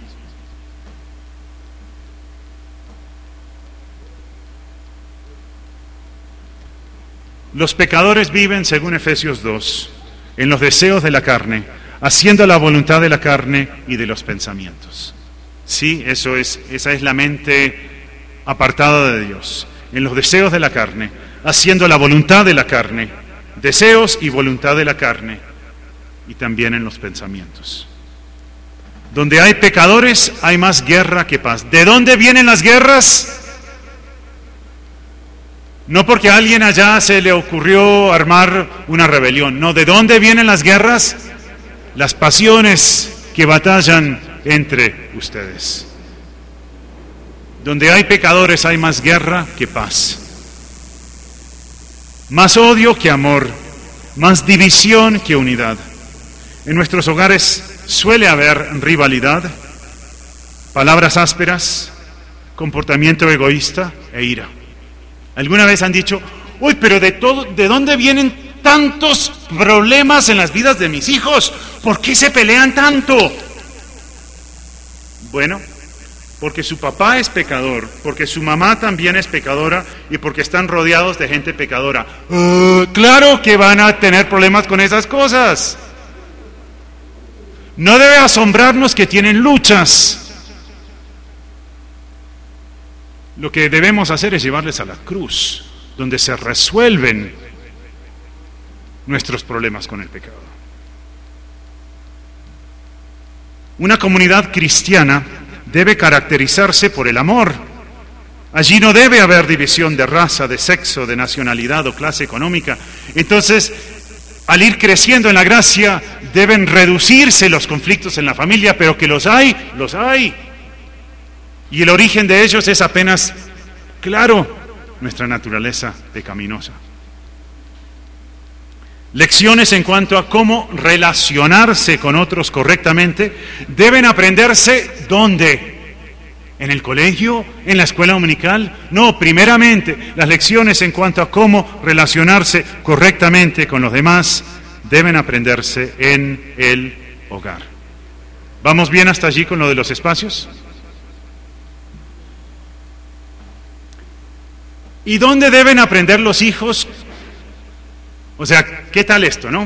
Los pecadores viven, según Efesios dos, en los deseos de la carne, haciendo la voluntad de la carne y de los pensamientos. Sí, eso es, esa es la mente apartada de Dios, en los deseos de la carne, haciendo la voluntad de la carne, deseos y voluntad de la carne, y también en los pensamientos. Donde hay pecadores hay más guerra que paz. ¿De dónde vienen las guerras? No porque a alguien allá se le ocurrió armar una rebelión. No, ¿de dónde vienen las guerras? Las pasiones que batallan entre ustedes. Donde hay pecadores hay más guerra que paz. Más odio que amor, más división que unidad. En nuestros hogares suele haber rivalidad, palabras ásperas, comportamiento egoísta e ira. ¿Alguna vez han dicho, uy, pero de todo, ¿de dónde vienen tantos problemas en las vidas de mis hijos? ¿Por qué se pelean tanto? Bueno, porque su papá es pecador, porque su mamá también es pecadora y porque están rodeados de gente pecadora. Uh, claro que van a tener problemas con esas cosas. No debe asombrarnos que tienen luchas. Lo que debemos hacer es llevarles a la cruz, donde se resuelven nuestros problemas con el pecado. Una comunidad cristiana debe caracterizarse por el amor. Allí no debe haber división de raza, de sexo, de nacionalidad o clase económica. Entonces, al ir creciendo en la gracia, deben reducirse los conflictos en la familia, pero que los hay, los hay. Y el origen de ellos es apenas, claro, nuestra naturaleza pecaminosa. Lecciones en cuanto a cómo relacionarse con otros correctamente deben aprenderse ¿dónde? ¿En el colegio? ¿En la escuela dominical? No, primeramente, las lecciones en cuanto a cómo relacionarse correctamente con los demás deben aprenderse en el hogar. ¿Vamos bien hasta allí con lo de los espacios? ¿Y dónde deben aprender los hijos? O sea, ¿qué tal esto, no?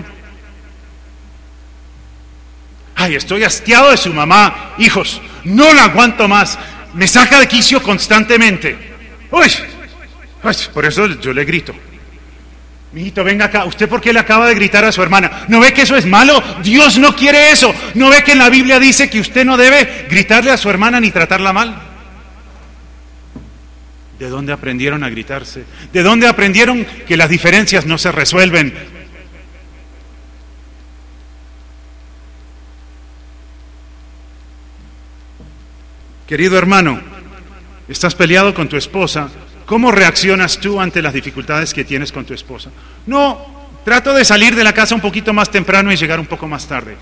Ay, estoy hastiado de su mamá. Hijos, no la aguanto más. Me saca de quicio constantemente. Uy, uy, por eso yo le grito. Mijito, venga acá. ¿Usted por qué le acaba de gritar a su hermana? ¿No ve que eso es malo? Dios no quiere eso. ¿No ve que en la Biblia dice que usted no debe gritarle a su hermana ni tratarla mal? ¿De dónde aprendieron a gritarse? ¿De dónde aprendieron que las diferencias no se resuelven? Querido hermano, estás peleado con tu esposa. ¿Cómo reaccionas tú ante las dificultades que tienes con tu esposa? No, trato de salir de la casa un poquito más temprano y llegar un poco más tarde.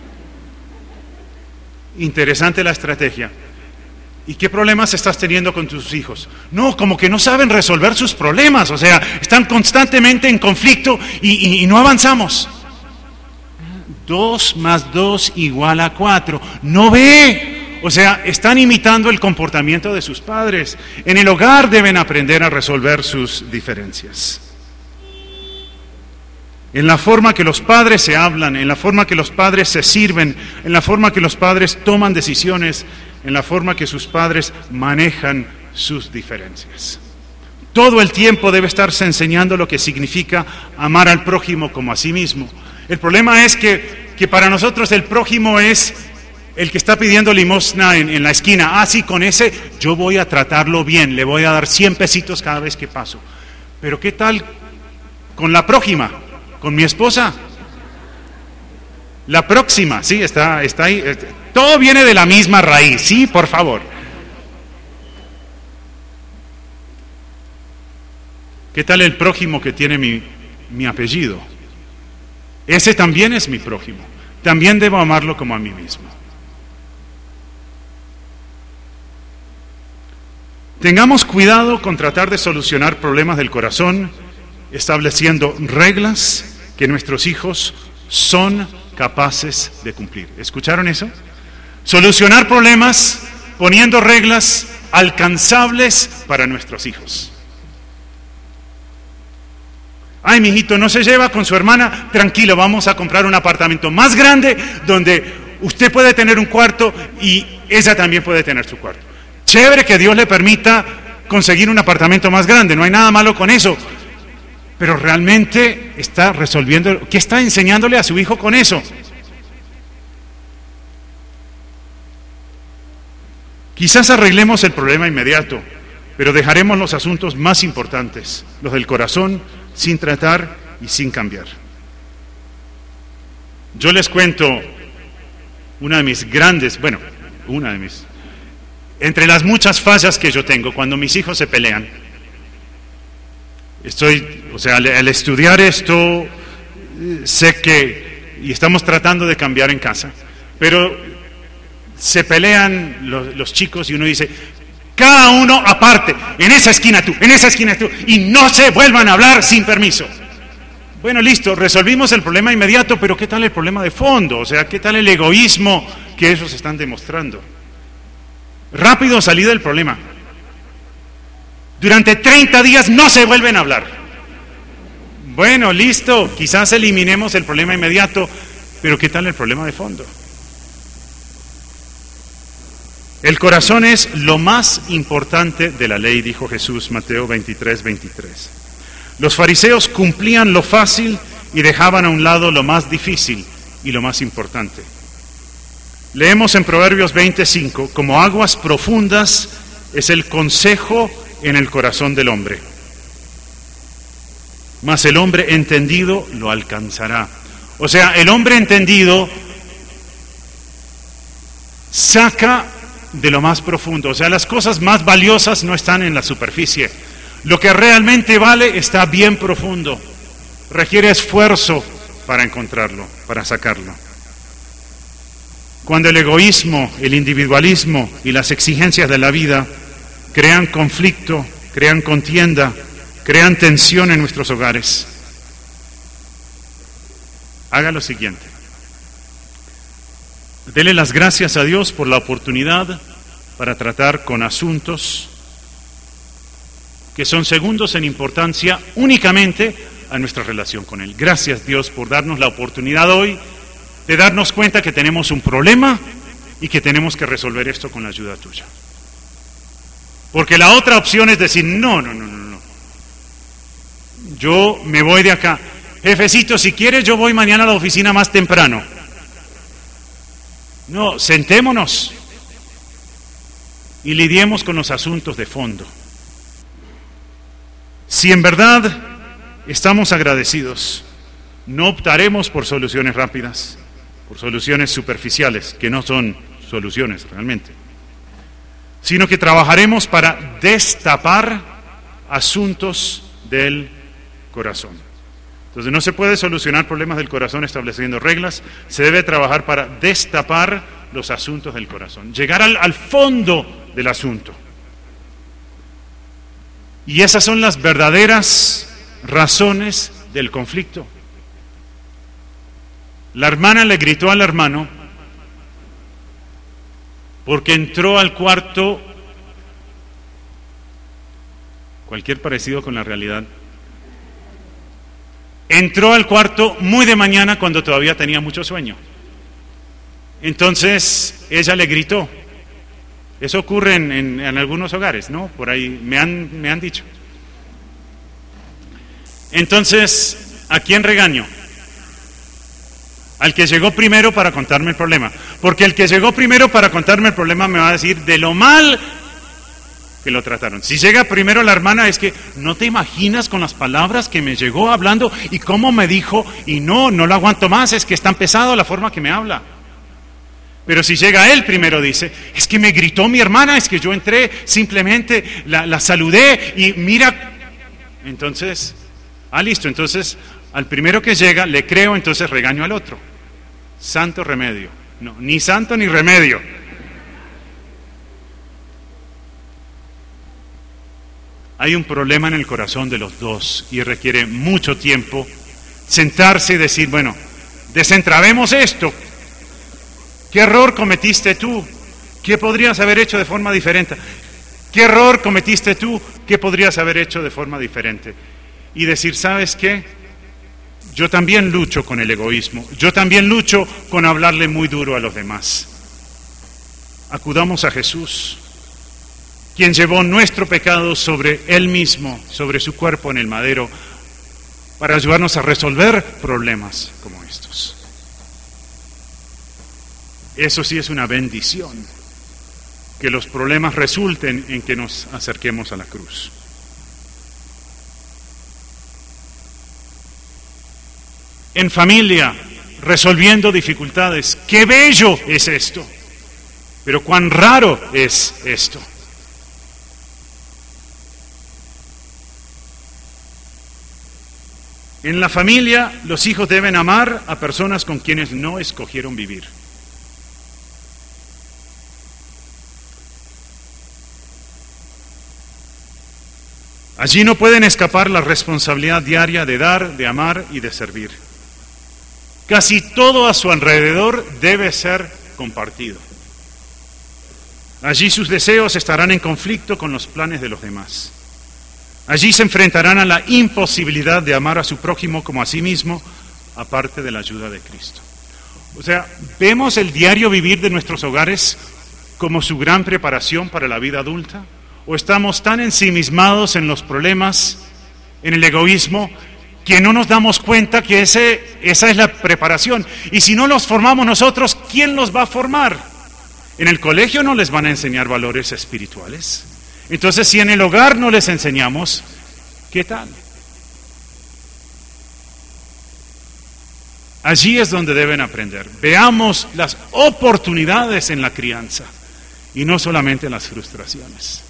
Interesante la estrategia. ¿Y qué problemas estás teniendo con tus hijos? No, como que no saben resolver sus problemas, o sea, están constantemente en conflicto y, y, y no avanzamos. Dos más dos igual a cuatro. ¿No ve? O sea, están imitando el comportamiento de sus padres. En el hogar deben aprender a resolver sus diferencias. En la forma que los padres se hablan, en la forma que los padres se sirven, en la forma que los padres toman decisiones, en la forma que sus padres manejan sus diferencias. Todo el tiempo debe estarse enseñando lo que significa amar al prójimo como a sí mismo. El problema es que, que para nosotros el prójimo es el que está pidiendo limosna en, en la esquina. Ah, sí, con ese yo voy a tratarlo bien, le voy a dar cien pesitos cada vez que paso. Pero ¿qué tal con la prójima, con mi esposa. La próxima, sí, está, está ahí. Todo viene de la misma raíz, sí, por favor. ¿Qué tal el prójimo que tiene mi, mi apellido? Ese también es mi prójimo. También debo amarlo como a mí mismo. Tengamos cuidado con tratar de solucionar problemas del corazón, estableciendo reglas que nuestros hijos son capaces de cumplir. ¿Escucharon eso? Solucionar problemas poniendo reglas alcanzables para nuestros hijos. Ay, mijito, no se lleva con su hermana, tranquilo, vamos a comprar un apartamento más grande donde usted puede tener un cuarto y ella también puede tener su cuarto. Chévere que Dios le permita conseguir un apartamento más grande, no hay nada malo con eso. Pero realmente está resolviendo, ¿qué está enseñándole a su hijo con eso? Quizás arreglemos el problema inmediato, pero dejaremos los asuntos más importantes, los del corazón, sin tratar y sin cambiar. Yo les cuento una de mis grandes, bueno, una de mis, entre las muchas fallas que yo tengo cuando mis hijos se pelean. Estoy, o sea, al, al estudiar esto, sé que, y estamos tratando de cambiar en casa, pero se pelean los, los chicos y uno dice, cada uno aparte, en esa esquina tú, en esa esquina tú, y no se vuelvan a hablar sin permiso. Bueno, listo, resolvimos el problema inmediato, pero ¿qué tal el problema de fondo? O sea, ¿qué tal el egoísmo que ellos están demostrando? Rápido salí del problema. Durante treinta días no se vuelven a hablar. Bueno, listo, quizás eliminemos el problema inmediato, pero ¿qué tal el problema de fondo? El corazón es lo más importante de la ley, dijo Jesús, Mateo veintitrés, veintitrés. Los fariseos cumplían lo fácil y dejaban a un lado lo más difícil y lo más importante. Leemos en Proverbios veinticinco, como aguas profundas es el consejo en el corazón del hombre, mas el hombre entendido lo alcanzará. O sea, el hombre entendido saca de lo más profundo. O sea, las cosas más valiosas no están en la superficie. Lo que realmente vale está bien profundo. Requiere esfuerzo para encontrarlo, para sacarlo. Cuando el egoísmo, el individualismo y las exigencias de la vida crean conflicto, crean contienda, crean tensión en nuestros hogares, haga lo siguiente. Dele las gracias a Dios por la oportunidad para tratar con asuntos que son segundos en importancia únicamente a nuestra relación con Él. Gracias, Dios, por darnos la oportunidad hoy de darnos cuenta que tenemos un problema y que tenemos que resolver esto con la ayuda tuya. Porque la otra opción es decir, no, no, no, no, no. Yo me voy de acá. Jefecito, si quieres yo voy mañana a la oficina más temprano. No, sentémonos y lidiemos con los asuntos de fondo. Si en verdad estamos agradecidos, no optaremos por soluciones rápidas, por soluciones superficiales, que no son soluciones realmente, sino que trabajaremos para destapar asuntos del corazón. Entonces no se puede solucionar problemas del corazón estableciendo reglas, se debe trabajar para destapar los asuntos del corazón, llegar al, al fondo del asunto. Y esas son las verdaderas razones del conflicto. La hermana le gritó al hermano porque entró al cuarto, cualquier parecido con la realidad, entró al cuarto muy de mañana cuando todavía tenía mucho sueño. Entonces ella le gritó. Eso ocurre en, en, en algunos hogares, ¿no? Por ahí me han, me han dicho. Entonces, ¿a quién regaño? Al que llegó primero para contarme el problema. Porque el que llegó primero para contarme el problema me va a decir de lo mal que lo trataron. Si llega primero la hermana, es que no te imaginas con las palabras que me llegó hablando y cómo me dijo, y no, no lo aguanto más, es que es tan pesado la forma que me habla. Pero si llega él primero, dice, es que me gritó mi hermana, es que yo entré, simplemente la, la saludé y mira, entonces, ah, listo, entonces al primero que llega le creo, entonces regaño al otro. Santo remedio. No, ni santo ni remedio. Hay un problema en el corazón de los dos y requiere mucho tiempo sentarse y decir, bueno, desentrabemos esto. ¿Qué error cometiste tú? ¿Qué podrías haber hecho de forma diferente? ¿Qué error cometiste tú? ¿Qué podrías haber hecho de forma diferente? Y decir, ¿sabes qué? Yo también lucho con el egoísmo. Yo también lucho con hablarle muy duro a los demás. Acudamos a Jesús, quien llevó nuestro pecado sobre Él mismo, sobre su cuerpo en el madero, para ayudarnos a resolver problemas como estos. Eso sí es una bendición, que los problemas resulten en que nos acerquemos a la cruz. En familia, resolviendo dificultades, ¡qué bello es esto! Pero cuán raro es esto. En la familia, los hijos deben amar a personas con quienes no escogieron vivir. Allí no pueden escapar la responsabilidad diaria de dar, de amar y de servir. Casi todo a su alrededor debe ser compartido. Allí sus deseos estarán en conflicto con los planes de los demás. Allí se enfrentarán a la imposibilidad de amar a su prójimo como a sí mismo, aparte de la ayuda de Cristo. O sea, ¿vemos el diario vivir de nuestros hogares como su gran preparación para la vida adulta? ¿O estamos tan ensimismados en los problemas, en el egoísmo, que no nos damos cuenta que ese, esa es la preparación? Y si no los formamos nosotros, ¿quién los va a formar? En el colegio no les van a enseñar valores espirituales. Entonces, si en el hogar no les enseñamos, ¿qué tal? Allí es donde deben aprender. Veamos las oportunidades en la crianza y no solamente las frustraciones.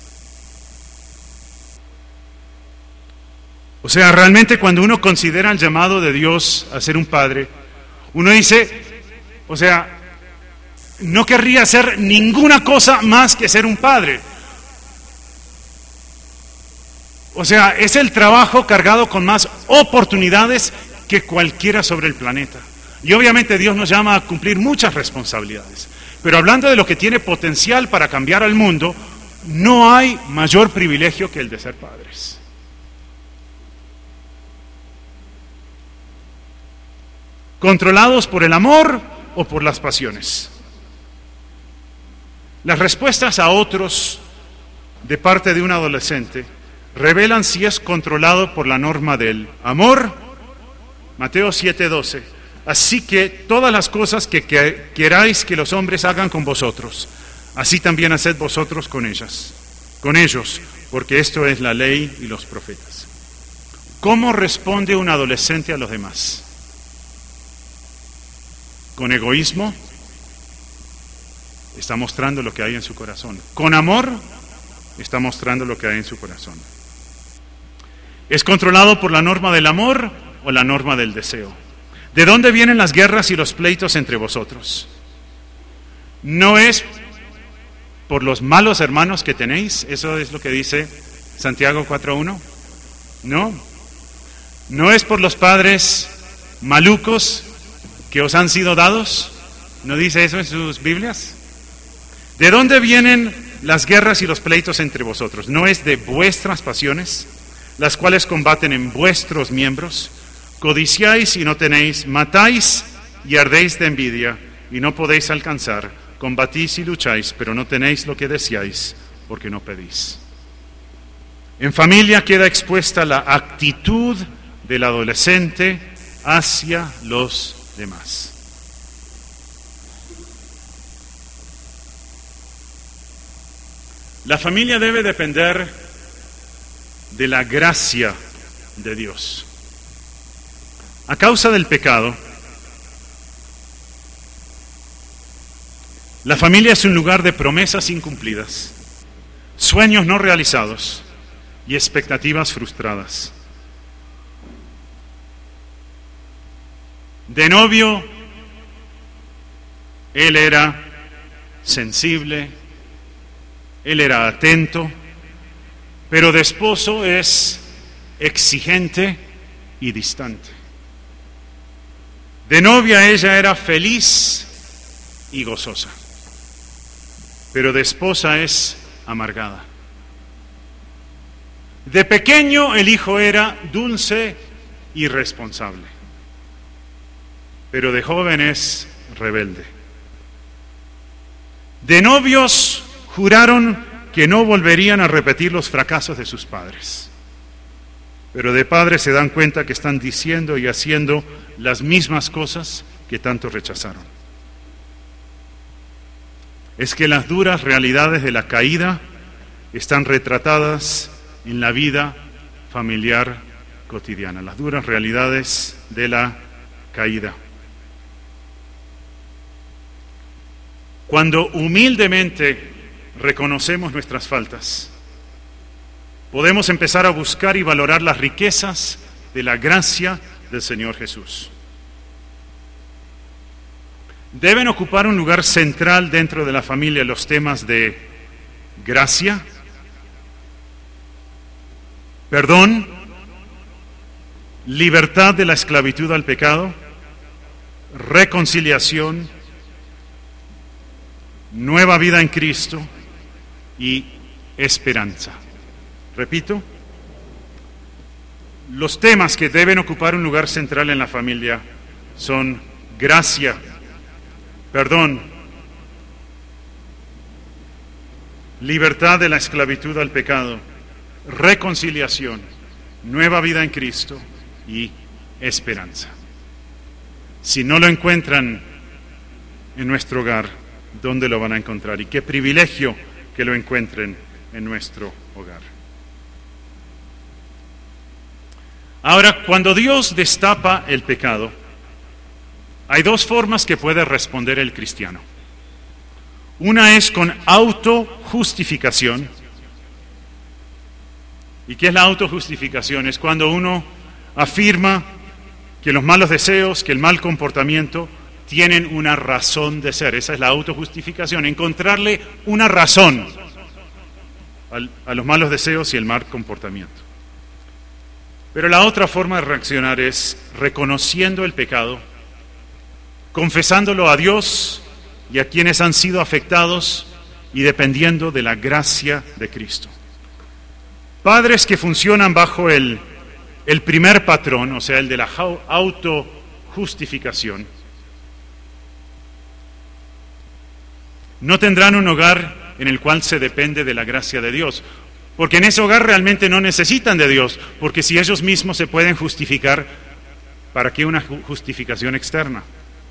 O sea, realmente cuando uno considera el llamado de Dios a ser un padre, uno dice, o sea, no querría hacer ninguna cosa más que ser un padre. O sea, es el trabajo cargado con más oportunidades que cualquiera sobre el planeta. Y obviamente Dios nos llama a cumplir muchas responsabilidades. Pero hablando de lo que tiene potencial para cambiar al mundo, no hay mayor privilegio que el de ser padres. ¿Controlados por el amor o por las pasiones? Las respuestas a otros de parte de un adolescente revelan si es controlado por la norma del amor. Mateo siete doce. Así que todas las cosas que, que queráis que los hombres hagan con vosotros, así también haced vosotros con ellas, con ellos, porque esto es la ley y los profetas. ¿Cómo responde un adolescente a los demás? ¿Con egoísmo? Está mostrando lo que hay en su corazón. ¿Con amor? Está mostrando lo que hay en su corazón. ¿Es controlado por la norma del amor o la norma del deseo? ¿De dónde vienen las guerras y los pleitos entre vosotros? ¿No es por los malos hermanos que tenéis? Eso es lo que dice Santiago cuatro uno. ¿No? ¿No es por los padres malucos que os han sido dados? ¿No dice eso en sus Biblias? ¿De dónde vienen las guerras y los pleitos entre vosotros? ¿No es de vuestras pasiones, las cuales combaten en vuestros miembros? Codiciáis y no tenéis, matáis y ardéis de envidia y no podéis alcanzar, combatís y lucháis, pero no tenéis lo que deseáis porque no pedís. En familia queda expuesta la actitud del adolescente hacia los demás. La familia debe depender de la gracia de Dios. A causa del pecado, la familia es un lugar de promesas incumplidas, sueños no realizados y expectativas frustradas. De novio, él era sensible, él era atento, pero de esposo es exigente y distante. De novia ella era feliz y gozosa, pero de esposa es amargada. De pequeño el hijo era dulce y responsable, pero de joven es rebelde. De novios juraron que no volverían a repetir los fracasos de sus padres, pero de padres se dan cuenta que están diciendo y haciendo las mismas cosas que tanto rechazaron. Es que las duras realidades de la caída están retratadas en la vida familiar cotidiana, las duras realidades de la caída. Cuando humildemente reconocemos nuestras faltas, podemos empezar a buscar y valorar las riquezas de la gracia del Señor Jesús. Deben ocupar un lugar central dentro de la familia los temas de gracia, perdón, libertad de la esclavitud al pecado, reconciliación, nueva vida en Cristo y esperanza. Repito, los temas que deben ocupar un lugar central en la familia son gracia, perdón, libertad de la esclavitud al pecado, reconciliación, nueva vida en Cristo y esperanza. Si no lo encuentran en nuestro hogar, ¿dónde lo van a encontrar? Y qué privilegio que lo encuentren en nuestro hogar. Ahora, cuando Dios destapa el pecado, hay dos formas que puede responder el cristiano. Una es con autojustificación. ¿Y qué es la autojustificación? Es cuando uno afirma que los malos deseos, que el mal comportamiento tienen una razón de ser. Esa es la autojustificación, encontrarle una razón a los malos deseos y el mal comportamiento. Pero la otra forma de reaccionar es reconociendo el pecado, confesándolo a Dios y a quienes han sido afectados y dependiendo de la gracia de Cristo. Padres que funcionan bajo el, el primer patrón, o sea, el de la autojustificación, no tendrán un hogar en el cual se depende de la gracia de Dios, porque en ese hogar realmente no necesitan de Dios, porque si ellos mismos se pueden justificar, ¿para qué una justificación externa?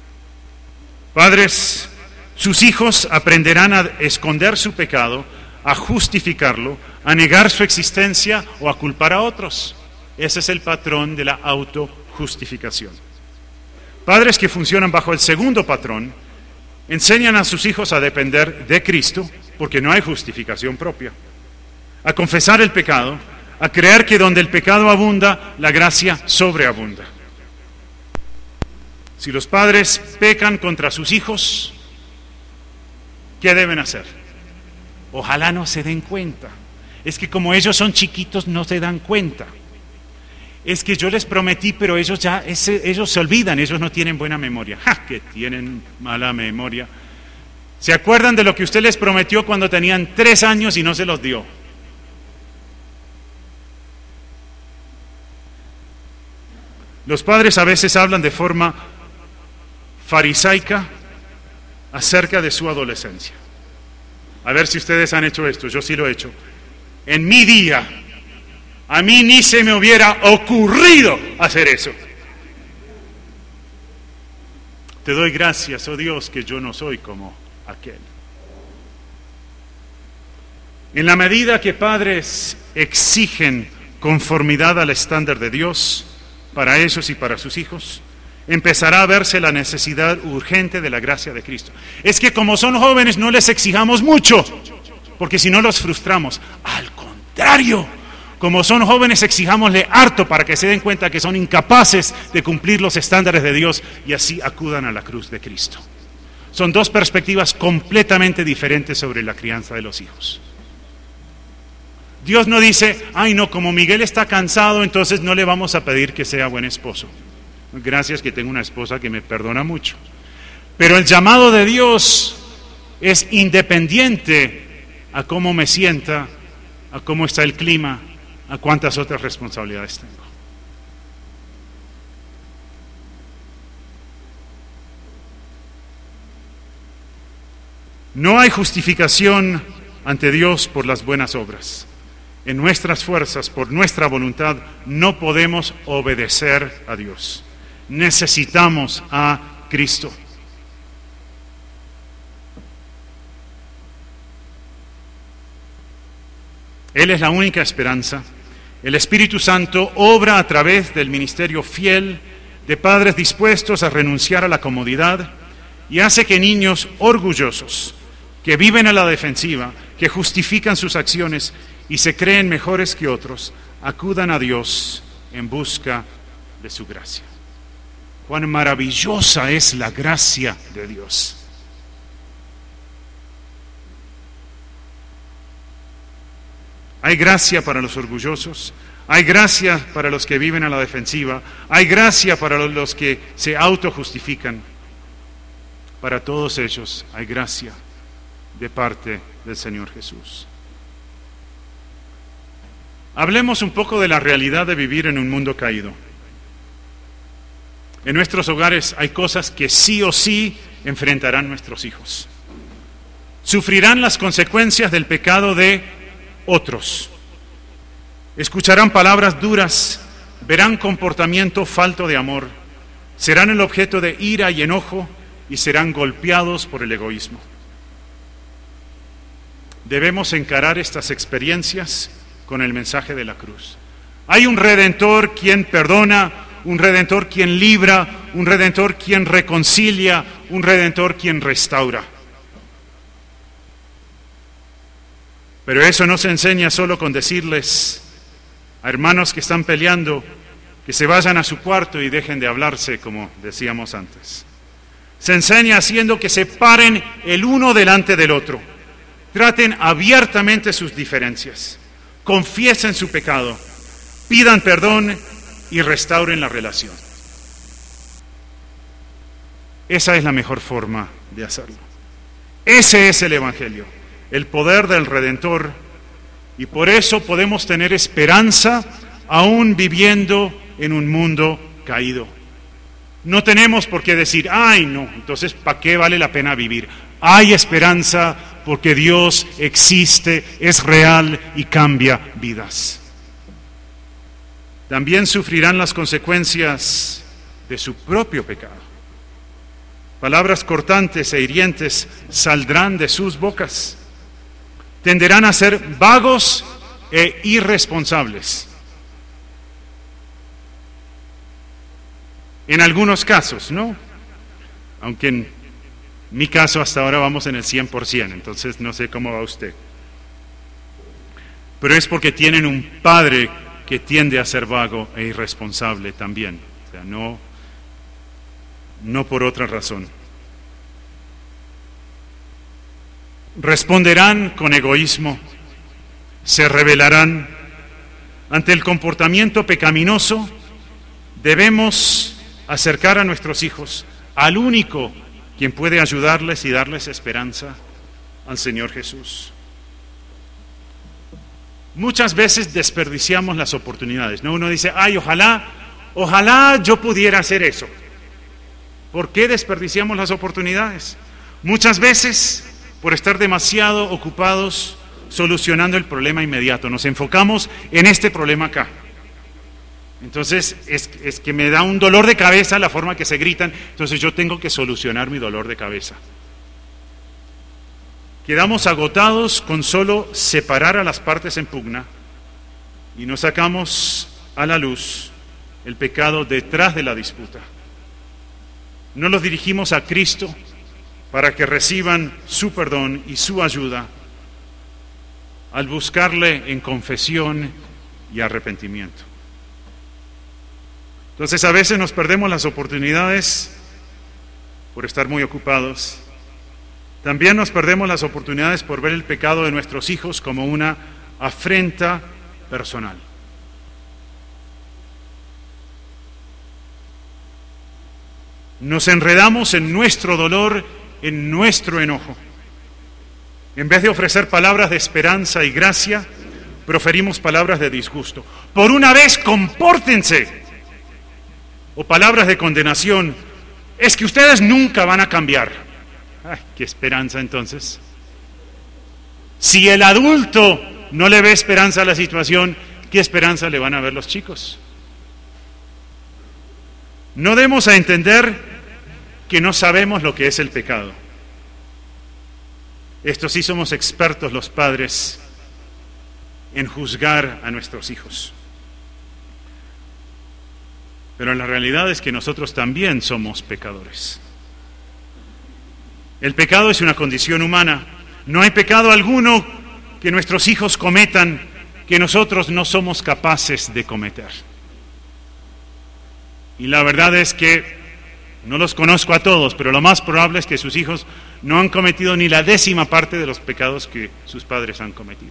Padres, sus hijos aprenderán a esconder su pecado, a justificarlo, a negar su existencia o a culpar a otros. Ese es el patrón de la autojustificación. Padres que funcionan bajo el segundo patrón enseñan a sus hijos a depender de Cristo, porque no hay justificación propia, a confesar el pecado, a creer que donde el pecado abunda, la gracia sobreabunda. Si los padres pecan contra sus hijos, ¿qué deben hacer? Ojalá no se den cuenta. Es que como ellos son chiquitos no se dan cuenta. Es que yo les prometí, pero ellos ya, ese, ellos se olvidan, ellos no tienen buena memoria. ¡Ja! Que tienen mala memoria. ¿Se acuerdan de lo que usted les prometió cuando tenían tres años y no se los dio? Los padres a veces hablan de forma farisaica acerca de su adolescencia. A ver si ustedes han hecho esto, yo sí lo he hecho. En mi día, a mí ni se me hubiera ocurrido hacer eso. Te doy gracias, oh Dios, que yo no soy como aquel. En la medida que padres exigen conformidad al estándar de Dios para ellos y para sus hijos, empezará a verse la necesidad urgente de la gracia de Cristo. Es que como son jóvenes no les exijamos mucho, porque si no los frustramos. Al contrario, como son jóvenes exijámosle harto para que se den cuenta que son incapaces de cumplir los estándares de Dios y así acudan a la cruz de Cristo. Son dos perspectivas completamente diferentes sobre la crianza de los hijos. Dios no dice, ay no, como Miguel está cansado, entonces no le vamos a pedir que sea buen esposo. Gracias que tengo una esposa que me perdona mucho. Pero el llamado de Dios es independiente a cómo me sienta, a cómo está el clima, a cuántas otras responsabilidades tengo. No hay justificación ante Dios por las buenas obras. En nuestras fuerzas, por nuestra voluntad, no podemos obedecer a Dios. Necesitamos a Cristo. Él es la única esperanza. El Espíritu Santo obra a través del ministerio fiel de padres dispuestos a renunciar a la comodidad y hace que niños orgullosos, que viven a la defensiva, que justifican sus acciones y se creen mejores que otros, acudan a Dios en busca de su gracia. Cuán maravillosa es la gracia de Dios. Hay gracia para los orgullosos, hay gracia para los que viven a la defensiva, hay gracia para los que se autojustifican. Para todos ellos hay gracia de parte del Señor Jesús. Hablemos un poco de la realidad de vivir en un mundo caído. En nuestros hogares hay cosas que sí o sí enfrentarán nuestros hijos. Sufrirán las consecuencias del pecado de otros. Escucharán palabras duras, verán comportamiento falto de amor, serán el objeto de ira y enojo y serán golpeados por el egoísmo. Debemos encarar estas experiencias con el mensaje de la cruz. Hay un Redentor quien perdona, un Redentor quien libra, un Redentor quien reconcilia, un Redentor quien restaura. Pero eso no se enseña solo con decirles a hermanos que están peleando que se vayan a su cuarto y dejen de hablarse, como decíamos antes. Se enseña haciendo que se paren el uno delante del otro, traten abiertamente sus diferencias, confiesen su pecado, pidan perdón y restauren la relación. Esa es la mejor forma de hacerlo. Ese es el Evangelio, el poder del Redentor, y por eso podemos tener esperanza aún viviendo en un mundo caído. No tenemos por qué decir, ay no, entonces ¿para qué vale la pena vivir? Hay esperanza porque Dios existe, es real y cambia vidas. También sufrirán las consecuencias de su propio pecado. Palabras cortantes e hirientes saldrán de sus bocas. Tenderán a ser vagos e irresponsables. En algunos casos, ¿no? Aunque en mi caso hasta ahora vamos en el cien por ciento, entonces no sé cómo va usted. Pero es porque tienen un padre que tiende a ser vago e irresponsable también. O sea, no, no por otra razón. Responderán con egoísmo, se rebelarán. Ante el comportamiento pecaminoso, debemos acercar a nuestros hijos al único quien puede ayudarles y darles esperanza, al Señor Jesús. Muchas veces desperdiciamos las oportunidades, ¿no? Uno dice, ay, ojalá, ojalá yo pudiera hacer eso. ¿Por qué desperdiciamos las oportunidades? Muchas veces por estar demasiado ocupados solucionando el problema inmediato. Nos enfocamos en este problema acá. Entonces es, es que me da un dolor de cabeza la forma que se gritan, entonces yo tengo que solucionar mi dolor de cabeza. Quedamos agotados con solo separar a las partes en pugna y nos sacamos a la luz el pecado detrás de la disputa. No los dirigimos a Cristo para que reciban su perdón y su ayuda al buscarle en confesión y arrepentimiento. Entonces a veces nos perdemos las oportunidades por estar muy ocupados. También nos perdemos las oportunidades por ver el pecado de nuestros hijos como una afrenta personal. Nos enredamos en nuestro dolor, en nuestro enojo. En vez de ofrecer palabras de esperanza y gracia, proferimos palabras de disgusto. Por una vez, compórtense. O palabras de condenación. Es que ustedes nunca van a cambiar. Ay, qué esperanza entonces. Si el adulto no le ve esperanza a la situación, ¿qué esperanza le van a ver los chicos? No demos a entender que no sabemos lo que es el pecado. Esto sí somos expertos los padres en juzgar a nuestros hijos. Pero la realidad es que nosotros también somos pecadores. El pecado es una condición humana. No hay pecado alguno que nuestros hijos cometan que nosotros no somos capaces de cometer. Y la verdad es que no los conozco a todos, pero lo más probable es que sus hijos no han cometido ni la décima parte de los pecados que sus padres han cometido.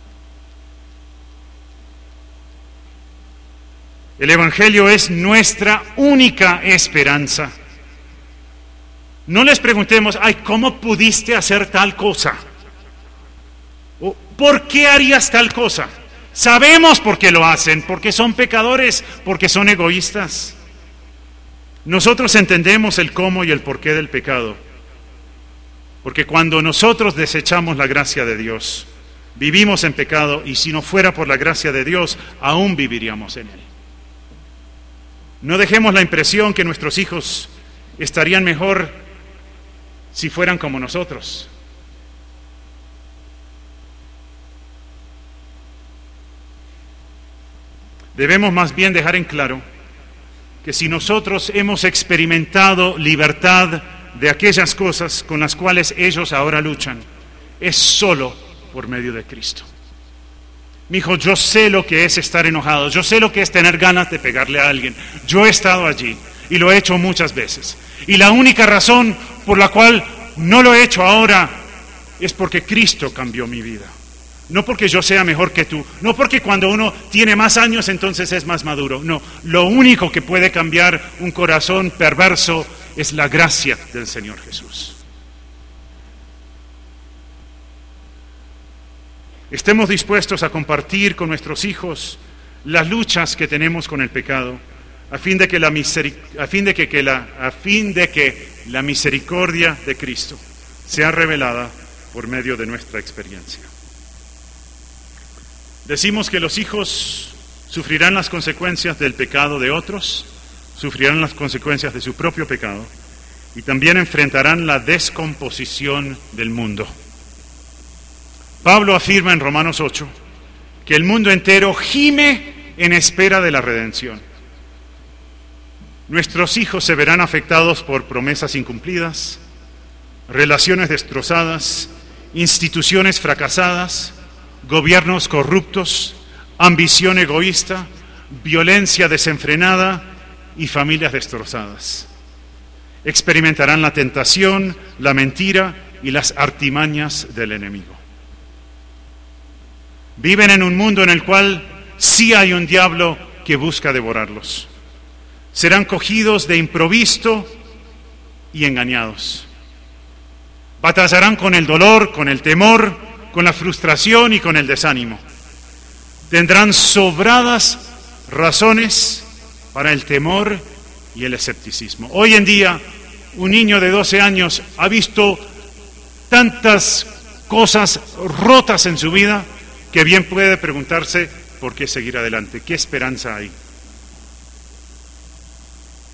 El Evangelio es nuestra única esperanza. No les preguntemos, ay, ¿cómo pudiste hacer tal cosa? ¿O por qué harías tal cosa? Sabemos por qué lo hacen, porque son pecadores, porque son egoístas. Nosotros entendemos el cómo y el porqué del pecado, porque cuando nosotros desechamos la gracia de Dios, vivimos en pecado, y si no fuera por la gracia de Dios, aún viviríamos en él. No dejemos la impresión que nuestros hijos estarían mejor si fueran como nosotros. Debemos más bien dejar en claro que si nosotros hemos experimentado libertad de aquellas cosas con las cuales ellos ahora luchan, es solo por medio de Cristo. Mi hijo, yo sé lo que es estar enojado, yo sé lo que es tener ganas de pegarle a alguien. Yo he estado allí y lo he hecho muchas veces. Y la única razón por la cual no lo he hecho ahora es porque Cristo cambió mi vida. No porque yo sea mejor que tú, no porque cuando uno tiene más años entonces es más maduro. No, lo único que puede cambiar un corazón perverso es la gracia del Señor Jesús. Estemos dispuestos a compartir con nuestros hijos las luchas que tenemos con el pecado, a fin de que la miseric- a fin de que, que la a fin de que la misericordia de Cristo sea revelada por medio de nuestra experiencia. Decimos que los hijos sufrirán las consecuencias del pecado de otros, sufrirán las consecuencias de su propio pecado y también enfrentarán la descomposición del mundo. Pablo afirma en Romanos ocho que el mundo entero gime en espera de la redención. Nuestros hijos se verán afectados por promesas incumplidas, relaciones destrozadas, instituciones fracasadas, gobiernos corruptos, ambición egoísta, violencia desenfrenada y familias destrozadas. Experimentarán la tentación, la mentira y las artimañas del enemigo. Viven en un mundo en el cual sí hay un diablo que busca devorarlos. Serán cogidos de improviso y engañados. Batallarán con el dolor, con el temor, con la frustración y con el desánimo. Tendrán sobradas razones para el temor y el escepticismo. Hoy en día, un niño de doce años ha visto tantas cosas rotas en su vida que bien puede preguntarse por qué seguir adelante, qué esperanza hay.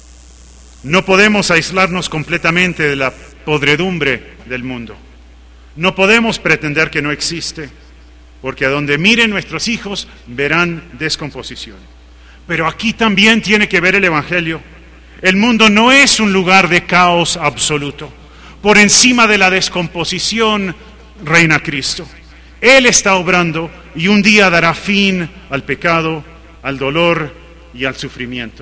No podemos aislarnos completamente de la podredumbre del mundo. No podemos pretender que no existe, porque a donde miren nuestros hijos verán descomposición. Pero aquí también tiene que ver el Evangelio. El mundo no es un lugar de caos absoluto. Por encima de la descomposición reina Cristo. Él está obrando y un día dará fin al pecado, al dolor y al sufrimiento.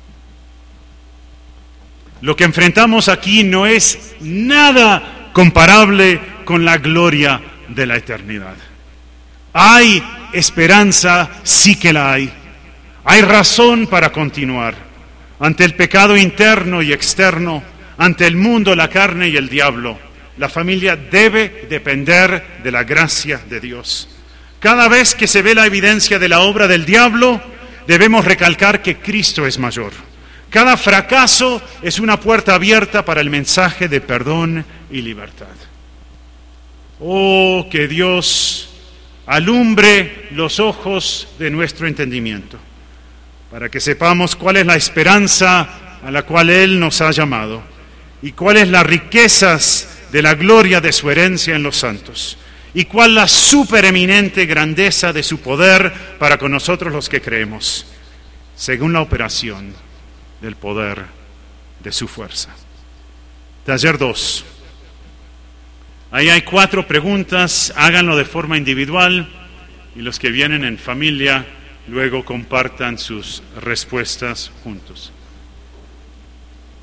Lo que enfrentamos aquí no es nada comparable con la gloria de la eternidad. Hay esperanza, sí que la hay. Hay razón para continuar. Ante el pecado interno y externo, ante el mundo, la carne y el diablo, la familia debe depender de la gracia de Dios. Cada vez que se ve la evidencia de la obra del diablo, debemos recalcar que Cristo es mayor. Cada fracaso es una puerta abierta para el mensaje de perdón y libertad. Oh, que Dios alumbre los ojos de nuestro entendimiento, para que sepamos cuál es la esperanza a la cual Él nos ha llamado y cuáles las riquezas de la gloria de su herencia en los santos, y cuál la supereminente grandeza de su poder para con nosotros los que creemos, según la operación del poder de su fuerza. Taller dos. Ahí hay cuatro preguntas, háganlo de forma individual, y los que vienen en familia luego compartan sus respuestas juntos.